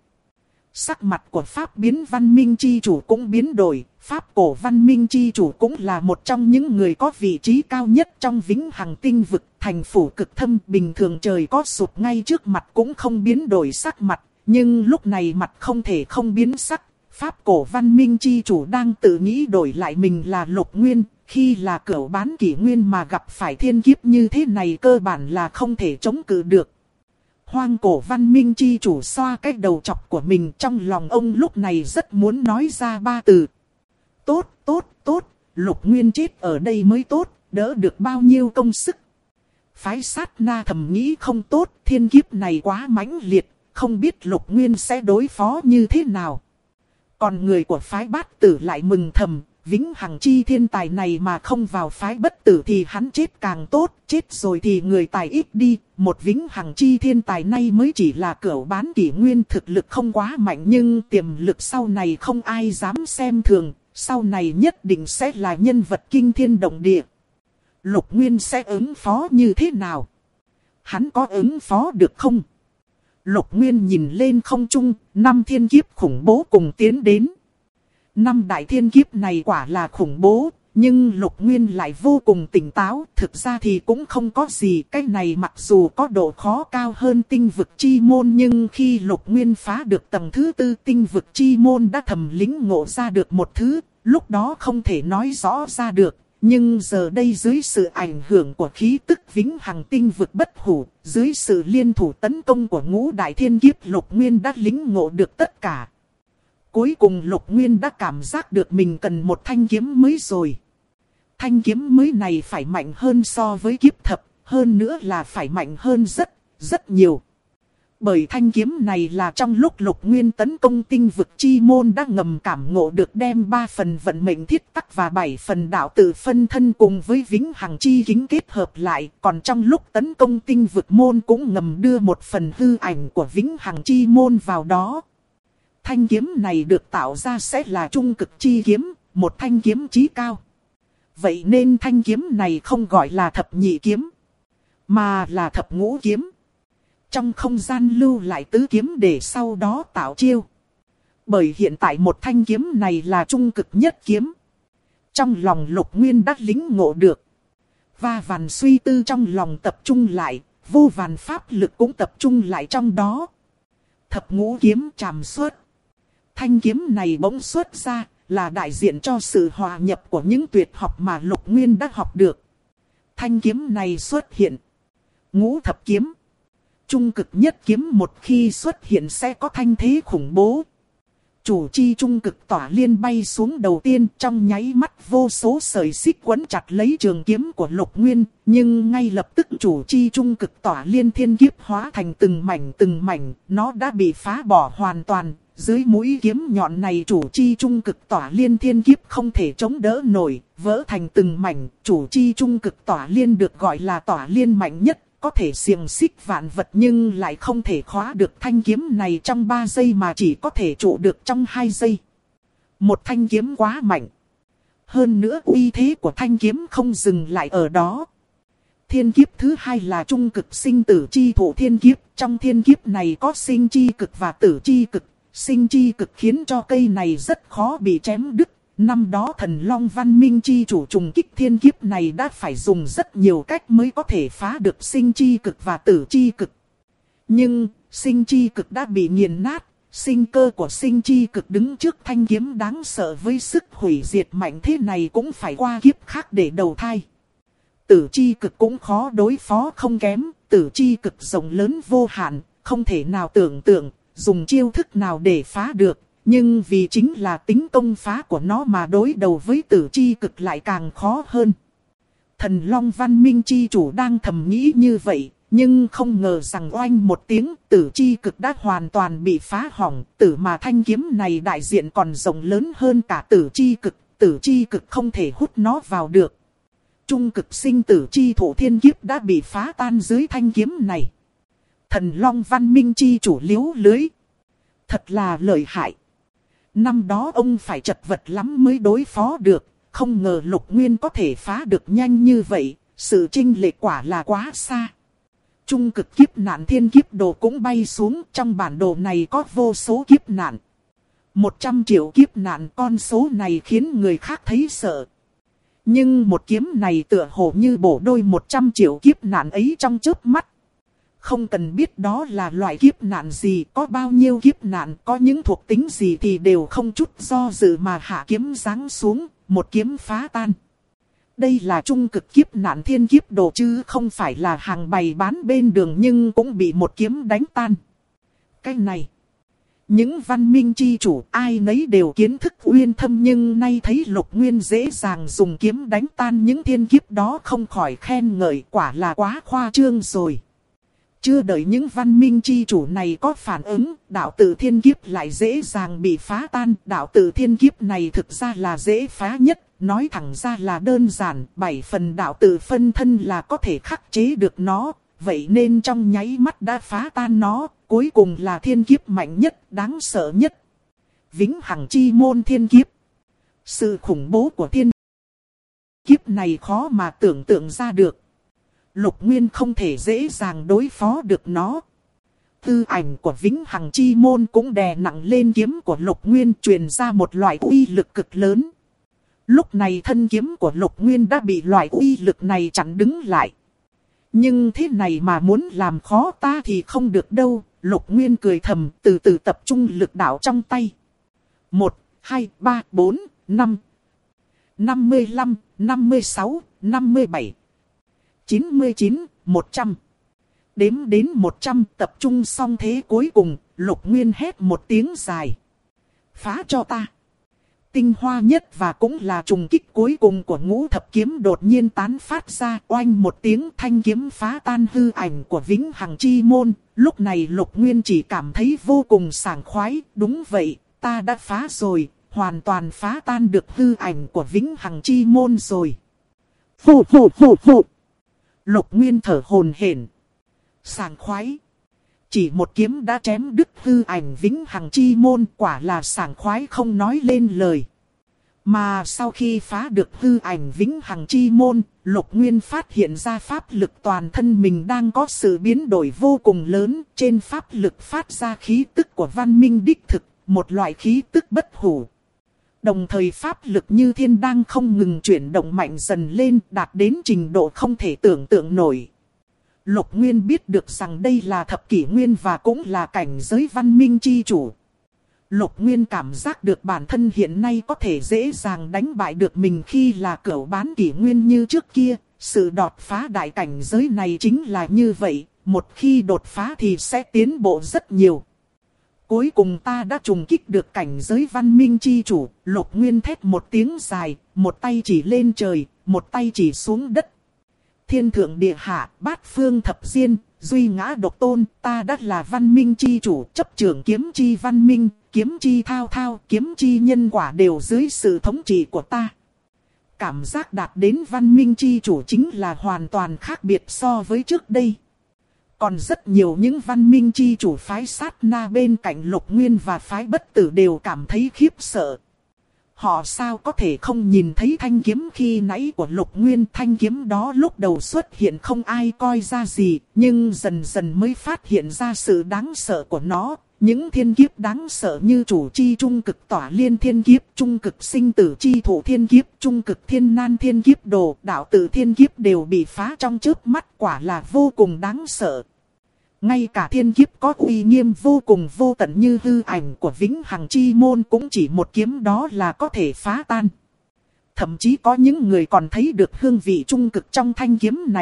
Sắc mặt của Pháp biến văn minh chi chủ cũng biến đổi. Pháp cổ văn minh chi chủ cũng là một trong những người có vị trí cao nhất trong vĩnh hằng tinh vực. Thành phủ cực thâm, bình thường trời có sụp ngay trước mặt cũng không biến đổi sắc mặt. Nhưng lúc này mặt không thể không biến sắc. Pháp cổ văn minh chi chủ đang tự nghĩ đổi lại mình là Lục Nguyên. Khi là cửu bán kỷ nguyên mà gặp phải thiên kiếp như thế này cơ bản là không thể chống cự được. Hoang cổ văn minh chi chủ xoa cái đầu chọc của mình, trong lòng ông lúc này rất muốn nói ra ba từ. Tốt, Lục Nguyên chết ở đây mới tốt, đỡ được bao nhiêu công sức. Phái Sát Na thầm nghĩ không tốt, thiên kiếp này quá mãnh liệt, không biết Lục Nguyên sẽ đối phó như thế nào. Còn người của phái Bát Tử lại mừng thầm, vĩnh hằng chi thiên tài này mà không vào phái Bất Tử thì hắn chết càng tốt, chết rồi thì người tài ít đi. Một vĩnh hằng chi thiên tài này mới chỉ là cửu bán kỷ nguyên, thực lực không quá mạnh nhưng tiềm lực sau này không ai dám xem thường, sau này nhất định sẽ là nhân vật kinh thiên động địa. Lục Nguyên sẽ ứng phó như thế nào? Hắn có ứng phó được không? Lục Nguyên nhìn lên không trung, 5 thiên kiếp khủng bố cùng tiến đến. 5 đại thiên kiếp này quả là khủng bố, nhưng Lục Nguyên lại vô cùng tỉnh táo. Thực ra thì cũng không có gì, cái này mặc dù có độ khó cao hơn tinh vực chi môn, nhưng khi Lục Nguyên phá được tầng thứ 4 tinh vực chi môn đã thầm lĩnh ngộ ra được một thứ, lúc đó không thể nói rõ ra được. Nhưng giờ đây dưới sự ảnh hưởng của khí tức vĩnh hằng tinh vực bất hủ, dưới sự liên thủ tấn công của ngũ đại thiên kiếp, Lục Nguyên đã lĩnh ngộ được tất cả. Cuối cùng Lục Nguyên đã cảm giác được mình cần một thanh kiếm mới rồi. Thanh kiếm mới này phải mạnh hơn so với kiếp thập, hơn nữa là phải mạnh hơn rất nhiều. Bởi thanh kiếm này là trong lúc Lục Nguyên tấn công tinh vực chi môn đã ngầm cảm ngộ được đem 3 phần vận mệnh thiết tắc và 7 phần đạo tự phân thân cùng với vĩnh hằng chi kính kết hợp lại. Còn trong lúc tấn công tinh vực môn cũng ngầm đưa một phần hư ảnh của vĩnh hằng chi môn vào đó. Thanh kiếm này được tạo ra sẽ là trung cực chi kiếm, một thanh kiếm chí cao. Vậy nên thanh kiếm này không gọi là thập nhị kiếm, mà là thập ngũ kiếm. Trong không gian lưu lại tứ kiếm để sau đó tạo chiêu. Bởi hiện tại một thanh kiếm này là trung cực nhất kiếm. Trong lòng Lục Nguyên đã lĩnh ngộ được. Và vàn suy tư trong lòng tập trung lại, vô vàn pháp lực cũng tập trung lại trong đó. Thập ngũ kiếm trảm xuất. Thanh kiếm này bỗng xuất ra, là đại diện cho sự hòa nhập của những tuyệt học mà Lục Nguyên đã học được. Thanh kiếm này xuất hiện. Ngũ thập kiếm. Trung cực nhất kiếm một khi xuất hiện sẽ có thanh thế khủng bố. Chủ chi trung cực tỏa liên bay xuống đầu tiên, trong nháy mắt vô số sợi xích quấn chặt lấy trường kiếm của Lục Nguyên. Nhưng ngay lập tức chủ chi trung cực tỏa liên thiên kiếp hóa thành từng mảnh, nó đã bị phá bỏ hoàn toàn. Dưới mũi kiếm nhọn này chủ chi trung cực tỏa liên thiên kiếp không thể chống đỡ nổi, vỡ thành từng mảnh. Chủ chi trung cực tỏa liên được gọi là tỏa liên mạnh nhất, có thể xiềng xích vạn vật nhưng lại không thể khóa được thanh kiếm này trong 3 giây mà chỉ có thể trụ được trong 2 giây. Một thanh kiếm quá mạnh. Hơn nữa uy thế của thanh kiếm không dừng lại ở đó. Thiên kiếp thứ 2 là trung cực sinh tử chi thụ thiên kiếp. Trong thiên kiếp này có sinh chi cực và tử chi cực. Sinh chi cực khiến cho cây này rất khó bị chém đứt. Năm đó Thần Long Văn Minh chi chủ trùng kích thiên kiếp này đã phải dùng rất nhiều cách mới có thể phá được sinh chi cực và tử chi cực. Nhưng sinh chi cực đã bị nghiền nát, sinh cơ của sinh chi cực đứng trước thanh kiếm đáng sợ với sức hủy diệt mạnh thế này cũng phải qua kiếp khác để đầu thai. Tử chi cực cũng khó đối phó không kém, tử chi cực rộng lớn vô hạn, không thể nào tưởng tượng, dùng chiêu thức nào để phá được. Nhưng vì chính là tính công phá của nó mà đối đầu với tử chi cực lại càng khó hơn. Thần Long Văn Minh chi chủ đang thầm nghĩ như vậy, nhưng không ngờ rằng oanh một tiếng tử chi cực đã hoàn toàn bị phá hỏng. Tử mà thanh kiếm này đại diện còn rộng lớn hơn cả tử chi cực không thể hút nó vào được. Trung cực sinh tử chi thụ thiên kiếp đã bị phá tan dưới thanh kiếm này. Thần Long Văn Minh chi chủ liếu lưới. Thật là lợi hại. Năm đó ông phải chật vật lắm mới đối phó được, không ngờ Lục Nguyên có thể phá được nhanh như vậy, sự chênh lệch quả là quá xa. Trung cực kiếp nạn thiên kiếp đồ cũng bay xuống, trong bản đồ này có vô số kiếp nạn. 100 triệu kiếp nạn, con số này khiến người khác thấy sợ. Nhưng một kiếm này tựa hồ như bổ đôi 100 triệu kiếp nạn ấy trong chớp mắt. Không cần biết đó là loại kiếp nạn gì, có bao nhiêu kiếp nạn, có những thuộc tính gì thì đều không chút do dự mà hạ kiếm giáng xuống, một kiếm phá tan. Đây là trung cực kiếp nạn thiên kiếp đồ chứ không phải là hàng bày bán bên đường nhưng cũng bị một kiếm đánh tan. Cái này, những văn minh chi chủ ai nấy đều kiến thức uyên thâm nhưng nay thấy Lục Nguyên dễ dàng dùng kiếm đánh tan những thiên kiếp đó không khỏi khen ngợi, quả là quá khoa trương rồi. Chưa đợi những văn minh chi chủ này có phản ứng, đạo tử thiên kiếp lại dễ dàng bị phá tan. Đạo tử thiên kiếp này thực ra là dễ phá nhất, nói thẳng ra là đơn giản, 7 phần đạo tử phân thân là có thể khắc chế được nó. Vậy nên trong nháy mắt đã phá tan nó, cuối cùng là thiên kiếp mạnh nhất, đáng sợ nhất. Vĩnh hằng chi môn thiên kiếp. Sự khủng bố của thiên kiếp này khó mà tưởng tượng ra được. Lục Nguyên không thể dễ dàng đối phó được nó. Tư ảnh của Vĩnh Hằng Chi Môn cũng đè nặng lên kiếm của Lục Nguyên, truyền ra một loại uy lực cực lớn. Lúc này thân kiếm của Lục Nguyên đã bị loại uy lực này chặn đứng lại. Nhưng thế này mà muốn làm khó ta thì không được đâu. Lục Nguyên cười thầm, từ từ tập trung lực đạo trong tay. 1, 2, 3, 4, 5, 55, 56, 57, 99, 100. Đếm đến 100 tập trung xong thế cuối cùng, Lục Nguyên hét một tiếng dài. Phá cho ta. Tinh hoa nhất và cũng là trùng kích cuối cùng của Ngũ Thập Kiếm đột nhiên tán phát ra, oanh một tiếng, thanh kiếm phá tan hư ảnh của Vĩnh Hằng Chi Môn. Lúc này Lục Nguyên chỉ cảm thấy vô cùng sảng khoái. Đúng vậy, ta đã phá rồi, hoàn toàn phá tan được hư ảnh của Vĩnh Hằng Chi Môn rồi. Phù phù phù phù. Lục Nguyên thở hổn hển, sảng khoái. Chỉ một kiếm đã chém đứt hư ảnh Vĩnh Hằng Chi Môn, quả là sảng khoái không nói lên lời. Mà sau khi phá được hư ảnh Vĩnh Hằng Chi Môn, Lục Nguyên phát hiện ra pháp lực toàn thân mình đang có sự biến đổi vô cùng lớn. Trên pháp lực phát ra khí tức của văn minh đích thực, một loại khí tức bất hủ. Đồng thời pháp lực như thiên đang không ngừng chuyển động mạnh dần lên, đạt đến trình độ không thể tưởng tượng nổi. Lục Nguyên biết được rằng đây là thập kỷ nguyên và cũng là cảnh giới văn minh chi chủ. Lục Nguyên cảm giác được bản thân hiện nay có thể dễ dàng đánh bại được mình khi là cửu bán kỷ nguyên như trước kia. Sự đột phá đại cảnh giới này chính là như vậy, một khi đột phá thì sẽ tiến bộ rất nhiều. Cuối cùng ta đã trùng kích được cảnh giới văn minh chi chủ. Lục Nguyên thét một tiếng dài, một tay chỉ lên trời, một tay chỉ xuống đất. Thiên thượng địa hạ, bát phương thập diên, duy ngã độc tôn, ta đã là văn minh chi chủ, chấp trưởng kiếm chi văn minh, kiếm chi thao thao, kiếm chi nhân quả đều dưới sự thống trị của ta. Cảm giác đạt đến văn minh chi chủ chính là hoàn toàn khác biệt so với trước đây. Còn rất nhiều những văn minh chi chủ phái sát na bên cạnh Lục Nguyên và phái bất tử đều cảm thấy khiếp sợ. Họ sao có thể không nhìn thấy thanh kiếm khi nãy của Lục Nguyên. Thanh kiếm đó lúc đầu xuất hiện không ai coi ra gì, nhưng dần dần mới phát hiện ra sự đáng sợ của nó. Những thiên kiếp đáng sợ như chủ chi trung cực tỏa liên thiên kiếp, trung cực sinh tử chi thủ thiên kiếp, trung cực thiên nan thiên kiếp đồ, đạo tử thiên kiếp đều bị phá trong chớp mắt, quả là vô cùng đáng sợ. Ngay cả thiên kiếp có uy nghiêm vô cùng vô tận như hư ảnh của Vĩnh Hằng Chi Môn cũng chỉ một kiếm đó là có thể phá tan. Thậm chí có những người còn thấy được hương vị trung cực trong thanh kiếm này.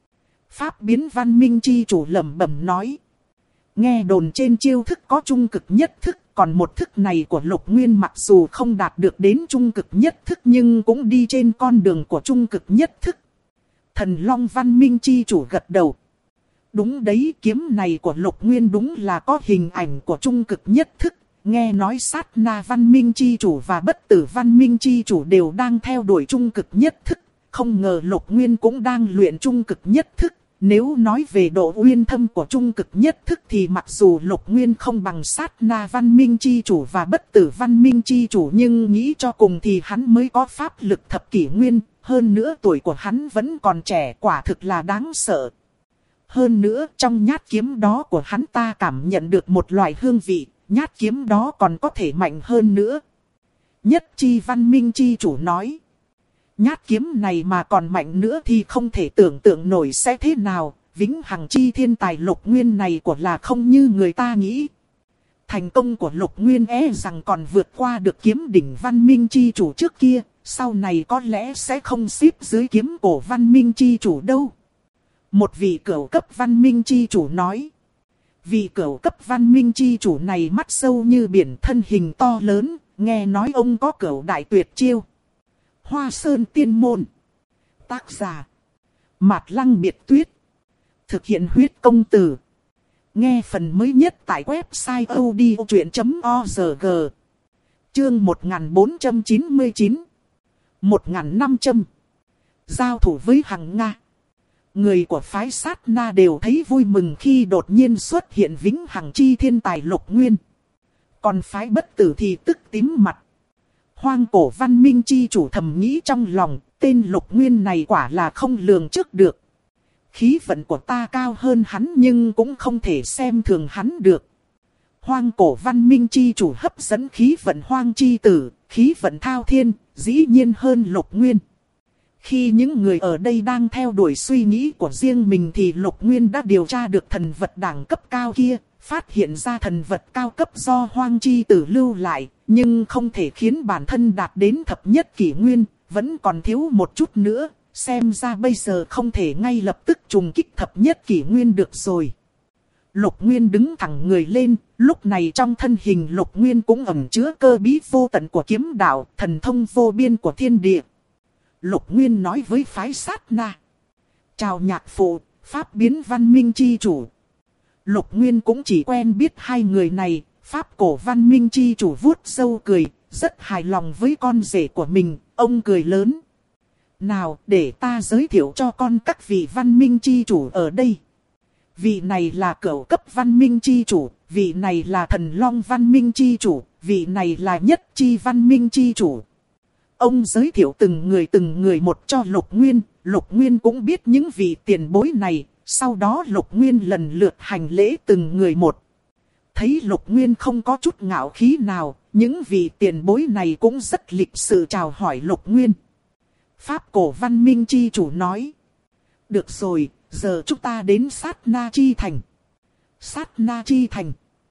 Pháp biến văn minh chi chủ lẩm bẩm nói. Nghe đồn trên chiêu thức có trung cực nhất thức, còn một thức này của Lục Nguyên mặc dù không đạt được đến trung cực nhất thức nhưng cũng đi trên con đường của trung cực nhất thức. Thần Long văn minh chi chủ gật đầu. Đúng đấy, kiếm này của Lục Nguyên đúng là có hình ảnh của trung cực nhất thức. Nghe nói sát na văn minh chi chủ và bất tử văn minh chi chủ đều đang theo đuổi trung cực nhất thức. Không ngờ Lục Nguyên cũng đang luyện trung cực nhất thức. Nếu nói về độ uyên thâm của trung cực nhất thức thì mặc dù Lục Nguyên không bằng sát na văn minh chi chủ và bất tử văn minh chi chủ, nhưng nghĩ cho cùng thì hắn mới có pháp lực thập kỷ nguyên. Hơn nữa tuổi của hắn vẫn còn trẻ, quả thực là đáng sợ. Hơn nữa trong nhát kiếm đó của hắn ta cảm nhận được một loại hương vị, nhát kiếm đó còn có thể mạnh hơn nữa. Nhất chi văn minh chi chủ nói. Nhát kiếm này mà còn mạnh nữa thì không thể tưởng tượng nổi sẽ thế nào. Vĩnh Hằng chi thiên tài Lục Nguyên này của là không như người ta nghĩ. Thành công của Lục Nguyên rằng còn vượt qua được kiếm đỉnh văn minh chi chủ trước kia. Sau này có lẽ sẽ không xếp dưới kiếm cổ văn minh chi chủ đâu. Một vị cửu cấp văn minh chi chủ nói. Vị cửu cấp văn minh chi chủ này mắt sâu như biển, thân hình to lớn. Nghe nói ông có cửu đại tuyệt chiêu. Hoa Sơn Tiên Môn. Tác giả Mạt Lăng Biệt Tuyết. Thực hiện huyết công từ. Nghe phần mới nhất tại website odchuyện.org. Chương 1499. 1500. Giao thủ với Hằng Nga. Người của phái Sát Na đều thấy vui mừng khi đột nhiên xuất hiện vĩnh hằng chi thiên tài Lục Nguyên. Còn phái Bất Tử thì tức tím mặt. Hoang cổ văn minh chi chủ thầm nghĩ trong lòng, tên Lục Nguyên này quả là không lường trước được. Khí vận của ta cao hơn hắn nhưng cũng không thể xem thường hắn được. Hoang cổ văn minh chi chủ hấp dẫn khí vận hoang chi tử, khí vận thao thiên, dĩ nhiên hơn Lục Nguyên. Khi những người ở đây đang theo đuổi suy nghĩ của riêng mình thì Lục Nguyên đã điều tra được thần vật đẳng cấp cao kia, phát hiện ra thần vật cao cấp do hoang chi tử lưu lại, nhưng không thể khiến bản thân đạt đến thập nhất kỷ nguyên, vẫn còn thiếu một chút nữa, xem ra bây giờ không thể ngay lập tức trùng kích thập nhất kỷ nguyên được rồi. Lục Nguyên đứng thẳng người lên, lúc này trong thân hình Lục Nguyên cũng ẩn chứa cơ bí vô tận của kiếm đạo, thần thông vô biên của thiên địa. Lục Nguyên nói với phái Sát Na: chào nhạc phụ, pháp biến văn minh chi chủ. Lục Nguyên cũng chỉ quen biết hai người này, pháp cổ văn minh chi chủ vuốt râu cười, rất hài lòng với con rể của mình, ông cười lớn. Nào, để ta giới thiệu cho con các vị văn minh chi chủ ở đây. Vị này là cửu cấp văn minh chi chủ, vị này là thần long văn minh chi chủ, vị này là nhất chi văn minh chi chủ. Ông giới thiệu từng người một cho Lục Nguyên, Lục Nguyên cũng biết những vị tiền bối này, sau đó Lục Nguyên lần lượt hành lễ từng người một. Thấy Lục Nguyên không có chút ngạo khí nào, những vị tiền bối này cũng rất lịch sự chào hỏi Lục Nguyên. Pháp cổ văn minh chi chủ nói: được rồi, giờ chúng ta đến Sát Na Chi Thành. Sát Na Chi Thành.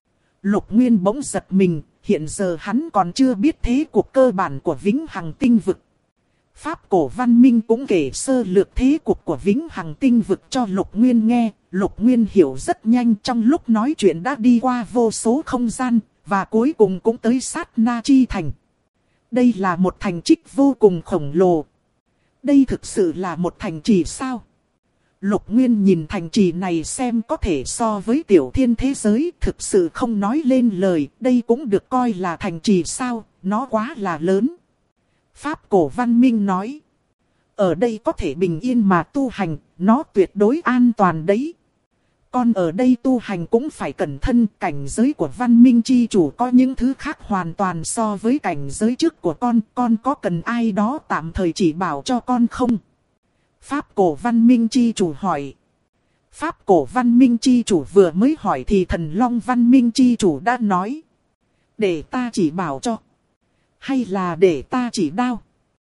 Lục Nguyên bỗng giật mình, hiện giờ hắn còn chưa biết thế cuộc cơ bản của Vĩnh Hằng Tinh Vực. Pháp cổ văn minh cũng kể sơ lược thế cuộc của Vĩnh Hằng Tinh Vực cho Lục Nguyên nghe. Lục Nguyên hiểu rất nhanh, trong lúc nói chuyện đã đi qua vô số không gian, và cuối cùng cũng tới Sát Na Chi Thành. Đây là một thành trích vô cùng khổng lồ. Đây thực sự là một thành trì sao? Lục Nguyên nhìn thành trì này xem có thể so với tiểu thiên thế giới, thực sự không nói lên lời, đây cũng được coi là thành trì sao, nó quá là lớn. Pháp cổ văn minh nói: ở đây có thể bình yên mà tu hành, nó tuyệt đối an toàn đấy. Con ở đây tu hành cũng phải cẩn thận, cảnh giới của văn minh chi chủ có những thứ khác hoàn toàn so với cảnh giới trước của con có cần ai đó tạm thời chỉ bảo cho con không? Pháp cổ văn minh chi chủ hỏi. Pháp cổ văn minh chi chủ vừa mới hỏi thì thần long văn minh chi chủ đã nói: để ta chỉ bảo cho. Hay là để ta chỉ đao?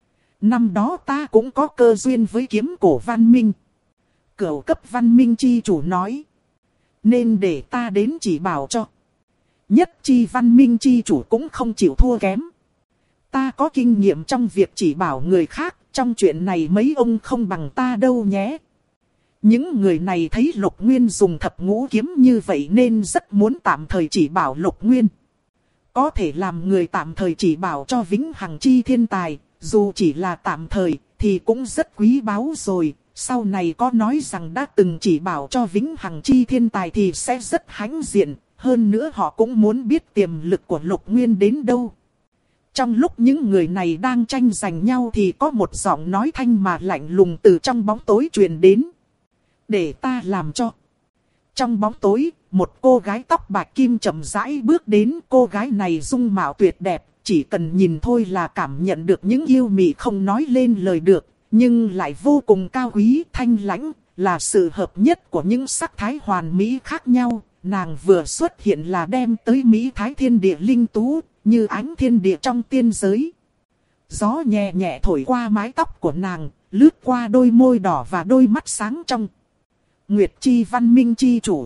Năm đó ta cũng có cơ duyên với kiếm cổ văn minh. Cửu cấp văn minh chi chủ nói: nên để ta đến chỉ bảo cho. Nhất chi văn minh chi chủ cũng không chịu thua kém. Ta có kinh nghiệm trong việc chỉ bảo người khác, trong chuyện này mấy ông không bằng ta đâu nhé. Những người này thấy Lục Nguyên dùng thập ngũ kiếm như vậy nên rất muốn tạm thời chỉ bảo Lục Nguyên. Có thể làm người tạm thời chỉ bảo cho Vĩnh Hằng chi thiên tài, dù chỉ là tạm thời thì cũng rất quý báu rồi. Sau này có nói rằng đã từng chỉ bảo cho Vĩnh Hằng chi thiên tài thì sẽ rất hãnh diện. Hơn nữa họ cũng muốn biết tiềm lực của Lục Nguyên đến đâu. Trong lúc những người này đang tranh giành nhau thì có một giọng nói thanh mà lạnh lùng từ trong bóng tối truyền đến. Để ta làm cho. Trong bóng tối, một cô gái tóc bạch kim chậm rãi bước đến. Cô gái này dung mạo tuyệt đẹp, chỉ cần nhìn thôi là cảm nhận được những yêu mị không nói lên lời được. Nhưng lại vô cùng cao quý, thanh lãnh, là sự hợp nhất của những sắc thái hoàn mỹ khác nhau. Nàng vừa xuất hiện là đem tới mỹ thái thiên địa linh tú, như ánh thiên địa trong tiên giới. Gió nhẹ nhẹ thổi qua mái tóc của nàng, lướt qua đôi môi đỏ và đôi mắt sáng trong. Nguyệt chi văn minh chi chủ.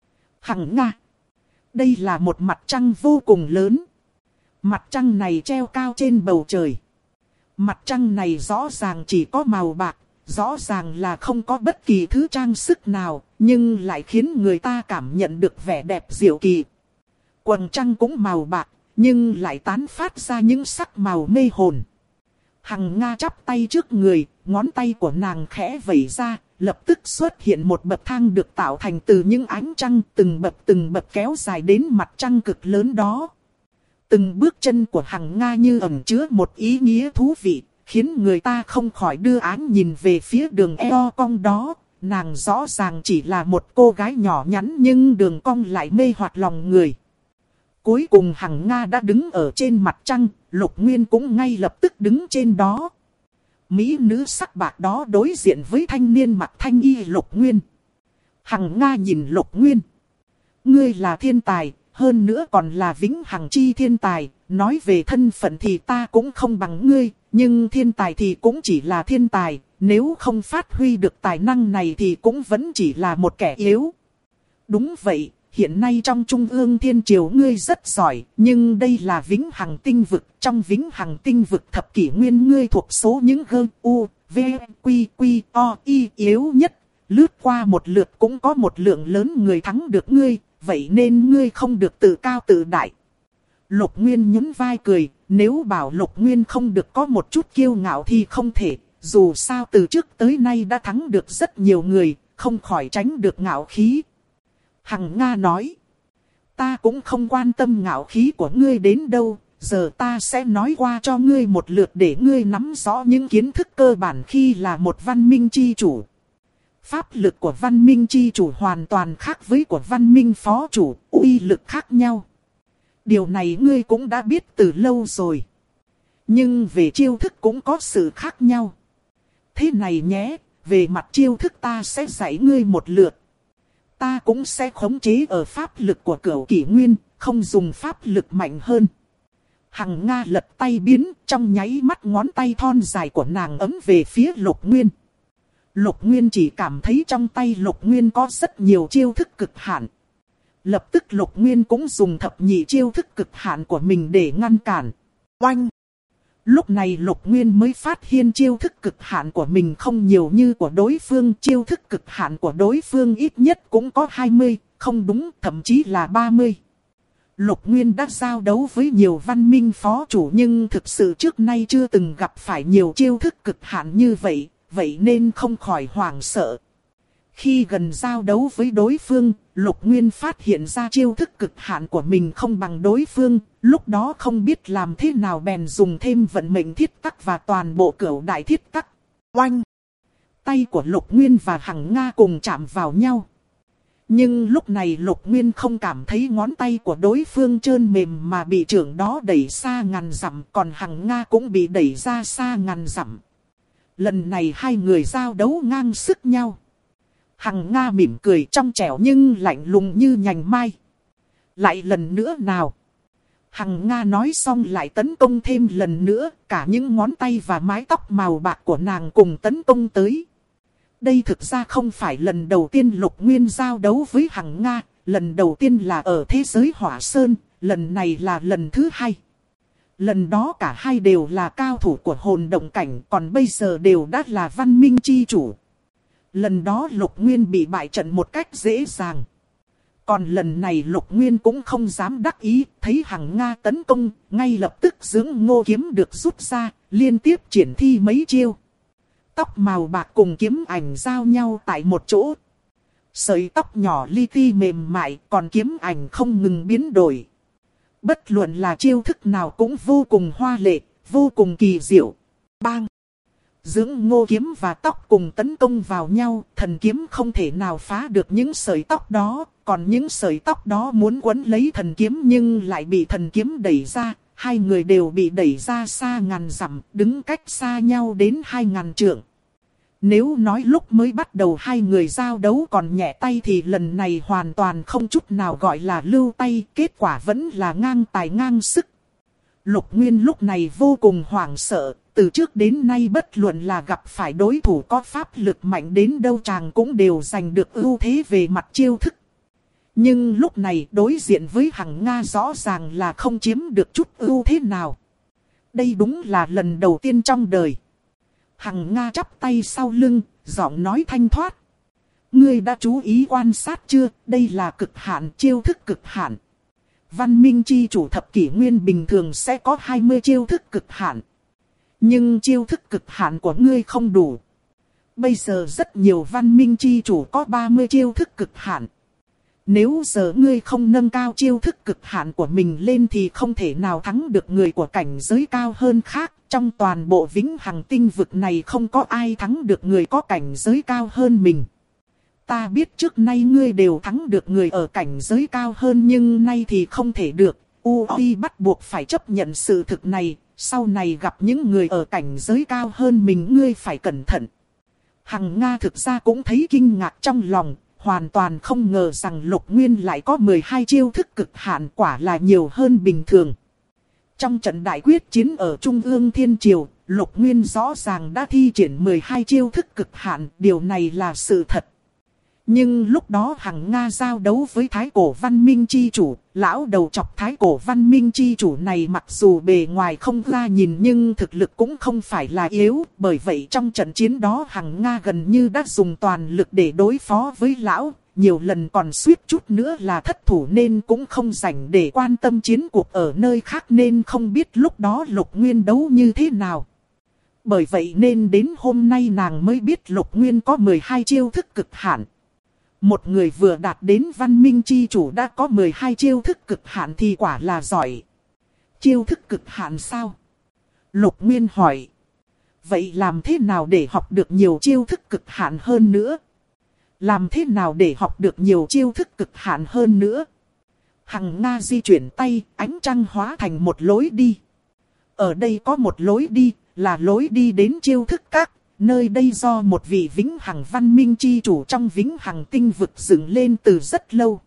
Hằng Nga. Đây là một mặt trăng vô cùng lớn. Mặt trăng này treo cao trên bầu trời. Mặt trăng này rõ ràng chỉ có màu bạc, rõ ràng là không có bất kỳ thứ trang sức nào, nhưng lại khiến người ta cảm nhận được vẻ đẹp diệu kỳ. Quầng trăng cũng màu bạc, nhưng lại tán phát ra những sắc màu mê hồn. Hằng Nga chắp tay trước người, ngón tay của nàng khẽ vẩy ra, lập tức xuất hiện một bậc thang được tạo thành từ những ánh trăng từng bậc kéo dài đến mặt trăng cực lớn đó. Từng bước chân của Hằng Nga như ẩn chứa một ý nghĩa thú vị, khiến người ta không khỏi đưa ánh nhìn về phía đường eo cong đó. Nàng rõ ràng chỉ là một cô gái nhỏ nhắn nhưng đường cong lại mê hoặc lòng người. Cuối cùng Hằng Nga đã đứng ở trên mặt trăng, Lục Nguyên cũng ngay lập tức đứng trên đó. Mỹ nữ sắc bạc đó đối diện với thanh niên mặc thanh y Lục Nguyên. Hằng Nga nhìn Lục Nguyên. Ngươi là thiên tài, hơn nữa còn là vĩnh hằng chi thiên tài. Nói về thân phận thì ta cũng không bằng ngươi, nhưng thiên tài thì cũng chỉ là thiên tài. Nếu không phát huy được tài năng này thì cũng vẫn chỉ là một kẻ yếu. Đúng vậy, hiện nay trong Trung ương Thiên Triều ngươi rất giỏi, nhưng đây là vĩnh hằng tinh vực. Trong vĩnh hằng tinh vực thập kỷ nguyên ngươi thuộc số những gơ, u, v, quy, quy, o, y yếu nhất. Lướt qua một lượt cũng có một lượng lớn người thắng được ngươi, vậy nên ngươi không được tự cao tự đại. Lục Nguyên nhún vai cười, nếu bảo Lục Nguyên không được có một chút kiêu ngạo thì không thể. Dù sao từ trước tới nay đã thắng được rất nhiều người, không khỏi tránh được ngạo khí. Hằng Nga nói, ta cũng không quan tâm ngạo khí của ngươi đến đâu, giờ ta sẽ nói qua cho ngươi một lượt để ngươi nắm rõ những kiến thức cơ bản khi là một văn minh chi chủ. Pháp lực của văn minh chi chủ hoàn toàn khác với của văn minh phó chủ, uy lực khác nhau. Điều này ngươi cũng đã biết từ lâu rồi. Nhưng về chiêu thức cũng có sự khác nhau. Thế này nhé, về mặt chiêu thức ta sẽ dạy ngươi một lượt. Ta cũng sẽ khống chế ở pháp lực của Cửu Kỷ Nguyên, không dùng pháp lực mạnh hơn. Hằng Nga lật tay biến, trong nháy mắt ngón tay thon dài của nàng ấm về phía Lục Nguyên. Lục Nguyên chỉ cảm thấy trong tay Lục Nguyên có rất nhiều chiêu thức cực hạn. Lập tức Lục Nguyên cũng dùng thập nhị chiêu thức cực hạn của mình để ngăn cản. Oanh! Lúc này Lục Nguyên mới phát hiện chiêu thức cực hạn của mình không nhiều như của đối phương. Chiêu thức cực hạn của đối phương ít nhất cũng có 20, không đúng, thậm chí là 30. Lục Nguyên đã giao đấu với nhiều văn minh phó chủ nhưng thực sự trước nay chưa từng gặp phải nhiều chiêu thức cực hạn như vậy, vậy nên không khỏi hoảng sợ. Khi gần giao đấu với đối phương, Lục Nguyên phát hiện ra chiêu thức cực hạn của mình không bằng đối phương, lúc đó không biết làm thế nào bèn dùng thêm vận mệnh thiết tắc và toàn bộ cửu đại thiết tắc. Oanh! Tay của Lục Nguyên và Hằng Nga cùng chạm vào nhau. Nhưng lúc này Lục Nguyên không cảm thấy ngón tay của đối phương trơn mềm mà bị chưởng đó đẩy xa ngàn dặm, còn Hằng Nga cũng bị đẩy ra xa ngàn dặm. Lần này hai người giao đấu ngang sức nhau. Hằng Nga mỉm cười trong trẻo nhưng lạnh lùng như nhành mai. Lại lần nữa nào. Hằng Nga nói xong lại tấn công thêm lần nữa, cả những ngón tay và mái tóc màu bạc của nàng cùng tấn công tới. Đây thực ra không phải lần đầu tiên Lục Nguyên giao đấu với Hằng Nga, lần đầu tiên là ở thế giới Hỏa Sơn, lần này là lần thứ hai. Lần đó cả hai đều là cao thủ của hồn động cảnh, còn bây giờ đều đã là văn minh chi chủ. Lần đó Lục Nguyên bị bại trận một cách dễ dàng. Còn lần này Lục Nguyên cũng không dám đắc ý, thấy Hằng Nga tấn công, ngay lập tức dưỡng ngô kiếm được rút ra, liên tiếp triển thi mấy chiêu. Tóc màu bạc cùng kiếm ảnh giao nhau tại một chỗ. Sợi tóc nhỏ li ti mềm mại, còn kiếm ảnh không ngừng biến đổi. Bất luận là chiêu thức nào cũng vô cùng hoa lệ, vô cùng kỳ diệu. Bang! Dưỡng ngô kiếm và tóc cùng tấn công vào nhau, thần kiếm không thể nào phá được những sợi tóc đó, còn những sợi tóc đó muốn quấn lấy thần kiếm nhưng lại bị thần kiếm đẩy ra, hai người đều bị đẩy ra xa ngàn dặm, đứng cách xa nhau đến 2000 trượng. Nếu nói lúc mới bắt đầu hai người giao đấu còn nhẹ tay thì lần này hoàn toàn không chút nào gọi là lưu tay, kết quả vẫn là ngang tài ngang sức. Lục Nguyên lúc này vô cùng hoảng sợ, từ trước đến nay bất luận là gặp phải đối thủ có pháp lực mạnh đến đâu chàng cũng đều giành được ưu thế về mặt chiêu thức. Nhưng lúc này đối diện với Hằng Nga rõ ràng là không chiếm được chút ưu thế nào. Đây đúng là lần đầu tiên trong đời. Hằng Nga chắp tay sau lưng, giọng nói thanh thoát. Ngươi đã chú ý quan sát chưa, đây là cực hạn, chiêu thức cực hạn. Văn minh chi chủ thập kỷ nguyên bình thường sẽ có 20 chiêu thức cực hạn. Nhưng chiêu thức cực hạn của ngươi không đủ. Bây giờ rất nhiều văn minh chi chủ có 30 chiêu thức cực hạn. Nếu giờ ngươi không nâng cao chiêu thức cực hạn của mình lên thì không thể nào thắng được người của cảnh giới cao hơn khác. Trong toàn bộ vĩnh hằng tinh vực này không có ai thắng được người có cảnh giới cao hơn mình. Ta biết trước nay ngươi đều thắng được người ở cảnh giới cao hơn nhưng nay thì không thể được. UI bắt buộc phải chấp nhận sự thực này. Sau này gặp những người ở cảnh giới cao hơn mình ngươi phải cẩn thận. Hằng Nga thực ra cũng thấy kinh ngạc trong lòng. Hoàn toàn không ngờ rằng Lục Nguyên lại có 12 chiêu thức cực hạn, quả là nhiều hơn bình thường. Trong trận đại quyết chiến ở Trung ương Thiên Triều, Lục Nguyên rõ ràng đã thi triển 12 chiêu thức cực hạn, điều này là sự thật. Nhưng lúc đó Hằng Nga giao đấu với Thái Cổ Văn Minh Chi Chủ, lão đầu chọc Thái Cổ Văn Minh Chi Chủ này mặc dù bề ngoài không ra nhìn nhưng thực lực cũng không phải là yếu. Bởi vậy trong trận chiến đó Hằng Nga gần như đã dùng toàn lực để đối phó với lão, nhiều lần còn suýt chút nữa là thất thủ nên cũng không rảnh để quan tâm chiến cuộc ở nơi khác nên không biết lúc đó Lục Nguyên đấu như thế nào. Bởi vậy nên đến hôm nay nàng mới biết Lục Nguyên có 12 chiêu thức cực hạn. Một người vừa đạt đến văn minh chi chủ đã có 12 chiêu thức cực hạn thì quả là giỏi. Chiêu thức cực hạn sao? Lục Nguyên hỏi. Vậy làm thế nào để học được nhiều chiêu thức cực hạn hơn nữa? Làm thế nào để học được nhiều chiêu thức cực hạn hơn nữa? Hằng Nga di chuyển tay, ánh trăng hóa thành một lối đi. Ở đây có một lối đi, là lối đi đến chiêu thức các. Nơi đây do một vị vĩnh hằng văn minh chi chủ trong vĩnh hằng tinh vực dựng lên từ rất lâu.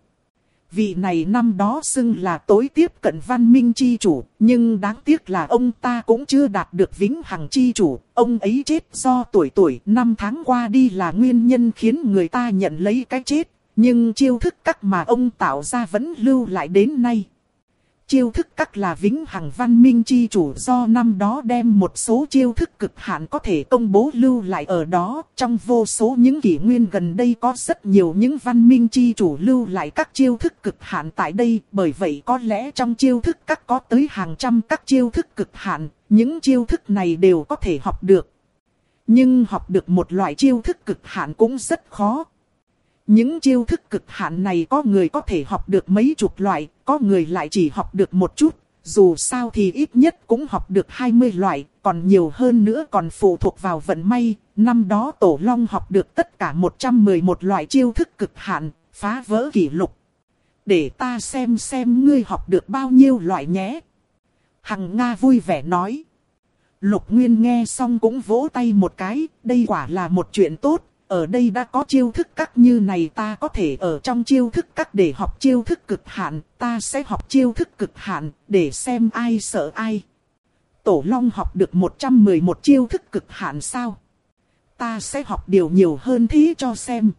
Vị này năm đó xưng là tối tiếp cận văn minh chi chủ, nhưng đáng tiếc là ông ta cũng chưa đạt được vĩnh hằng chi chủ. Ông ấy chết do tuổi năm tháng qua đi là nguyên nhân khiến người ta nhận lấy cái chết. Nhưng chiêu thức các mà ông tạo ra vẫn lưu lại đến nay. Chiêu thức các là vĩnh hằng văn minh chi chủ do năm đó đem một số chiêu thức cực hạn có thể công bố lưu lại ở đó. Trong vô số những kỷ nguyên gần đây có rất nhiều những văn minh chi chủ lưu lại các chiêu thức cực hạn tại đây. Bởi vậy có lẽ trong chiêu thức các có tới hàng trăm các chiêu thức cực hạn. Những chiêu thức này đều có thể học được. Nhưng học được một loại chiêu thức cực hạn cũng rất khó. Những chiêu thức cực hạn này có người có thể học được mấy chục loại, có người lại chỉ học được một chút. Dù sao thì ít nhất cũng học được 20 loại, còn nhiều hơn nữa còn phụ thuộc vào vận may. Năm đó Tổ Long học được tất cả 111 loại chiêu thức cực hạn, phá vỡ kỷ lục. Để ta xem ngươi học được bao nhiêu loại nhé. Hằng Nga vui vẻ nói. Lục Nguyên nghe xong cũng vỗ tay một cái, đây quả là một chuyện tốt. Ở đây đã có chiêu thức các như này ta có thể ở trong chiêu thức các để học chiêu thức cực hạn. Ta sẽ học chiêu thức cực hạn để xem ai sợ ai. Tổ Long học được 111 chiêu thức cực hạn sao? Ta sẽ học điều nhiều hơn thế cho xem.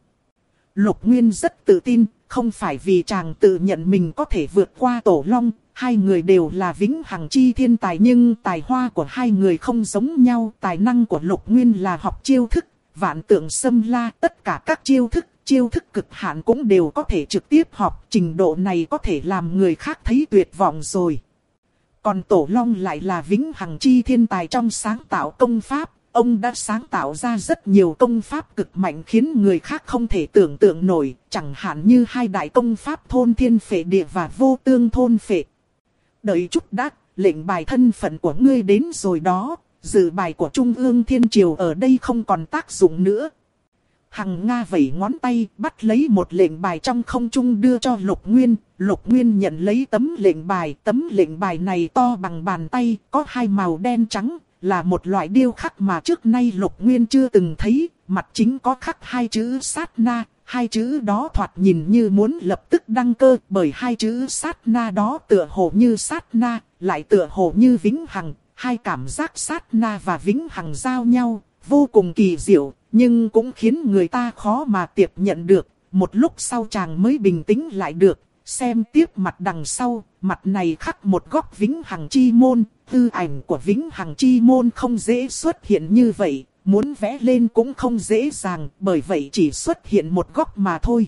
Lục Nguyên rất tự tin, không phải vì chàng tự nhận mình có thể vượt qua Tổ Long. Hai người đều là vĩnh hằng chi thiên tài nhưng tài hoa của hai người không giống nhau. Tài năng của Lục Nguyên là học chiêu thức. Vạn tượng xâm la, tất cả các chiêu thức cực hạn cũng đều có thể trực tiếp học, trình độ này có thể làm người khác thấy tuyệt vọng rồi. Còn Tổ Long lại là vĩnh hằng chi thiên tài trong sáng tạo công pháp, ông đã sáng tạo ra rất nhiều công pháp cực mạnh khiến người khác không thể tưởng tượng nổi, chẳng hạn như hai đại công pháp thôn thiên phệ địa và vô tương thôn phệ. Đợi chút đã, lệnh bài thân phận của ngươi đến rồi đó. Dự bài của Trung ương Thiên Triều ở đây không còn tác dụng nữa. Hằng Nga vẩy ngón tay bắt lấy một lệnh bài trong không trung đưa cho Lục Nguyên. Lục Nguyên nhận lấy tấm lệnh bài này to bằng bàn tay, có hai màu đen trắng, là một loại điêu khắc mà trước nay Lục Nguyên chưa từng thấy. Mặt chính có khắc hai chữ sát na, hai chữ đó thoạt nhìn như muốn lập tức đăng cơ, bởi hai chữ sát na đó tựa hồ như sát na, lại tựa hồ như vĩnh hằng. Hai cảm giác sát na và vĩnh hằng giao nhau, vô cùng kỳ diệu, nhưng cũng khiến người ta khó mà tiếp nhận được. Một lúc sau chàng mới bình tĩnh lại được, xem tiếp mặt đằng sau, mặt này khắc một góc vĩnh hằng chi môn. Tư ảnh của vĩnh hằng chi môn không dễ xuất hiện như vậy, muốn vẽ lên cũng không dễ dàng, bởi vậy chỉ xuất hiện một góc mà thôi.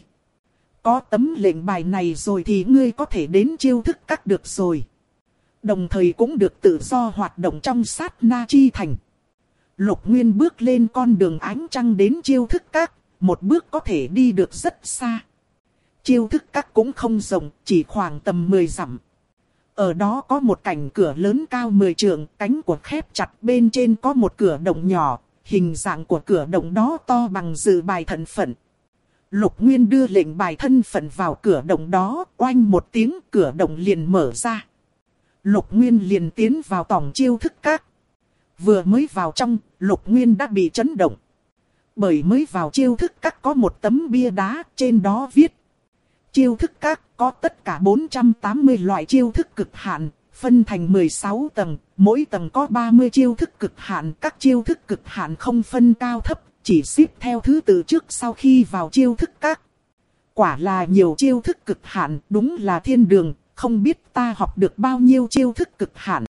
Có tấm lệnh bài này rồi thì ngươi có thể đến chiêu thức các được rồi. Đồng thời cũng được tự do hoạt động trong sát na chi thành. Lục Nguyên bước lên con đường ánh trăng đến chiêu thức các, một bước có thể đi được rất xa. Chiêu thức các cũng không rộng, chỉ khoảng tầm 10 dặm. Ở đó có một cảnh cửa lớn cao 10 trượng, cánh của khép chặt, bên trên có một cửa động nhỏ, hình dạng của cửa động đó to bằng dự bài thân phận. Lục Nguyên đưa lệnh bài thân phận vào cửa động đó, oanh một tiếng cửa động liền mở ra. Lục Nguyên liền tiến vào tòng chiêu thức các. Vừa mới vào trong, Lục Nguyên đã bị chấn động. Bởi mới vào chiêu thức các có một tấm bia đá, trên đó viết: chiêu thức các có tất cả 480 loại chiêu thức cực hạn, phân thành 16 tầng, mỗi tầng có 30 chiêu thức cực hạn. Các chiêu thức cực hạn không phân cao thấp, chỉ xếp theo thứ tự trước sau khi vào chiêu thức các. Quả là nhiều chiêu thức cực hạn, đúng là thiên đường, không biết ta học được bao nhiêu chiêu thức cực hạn.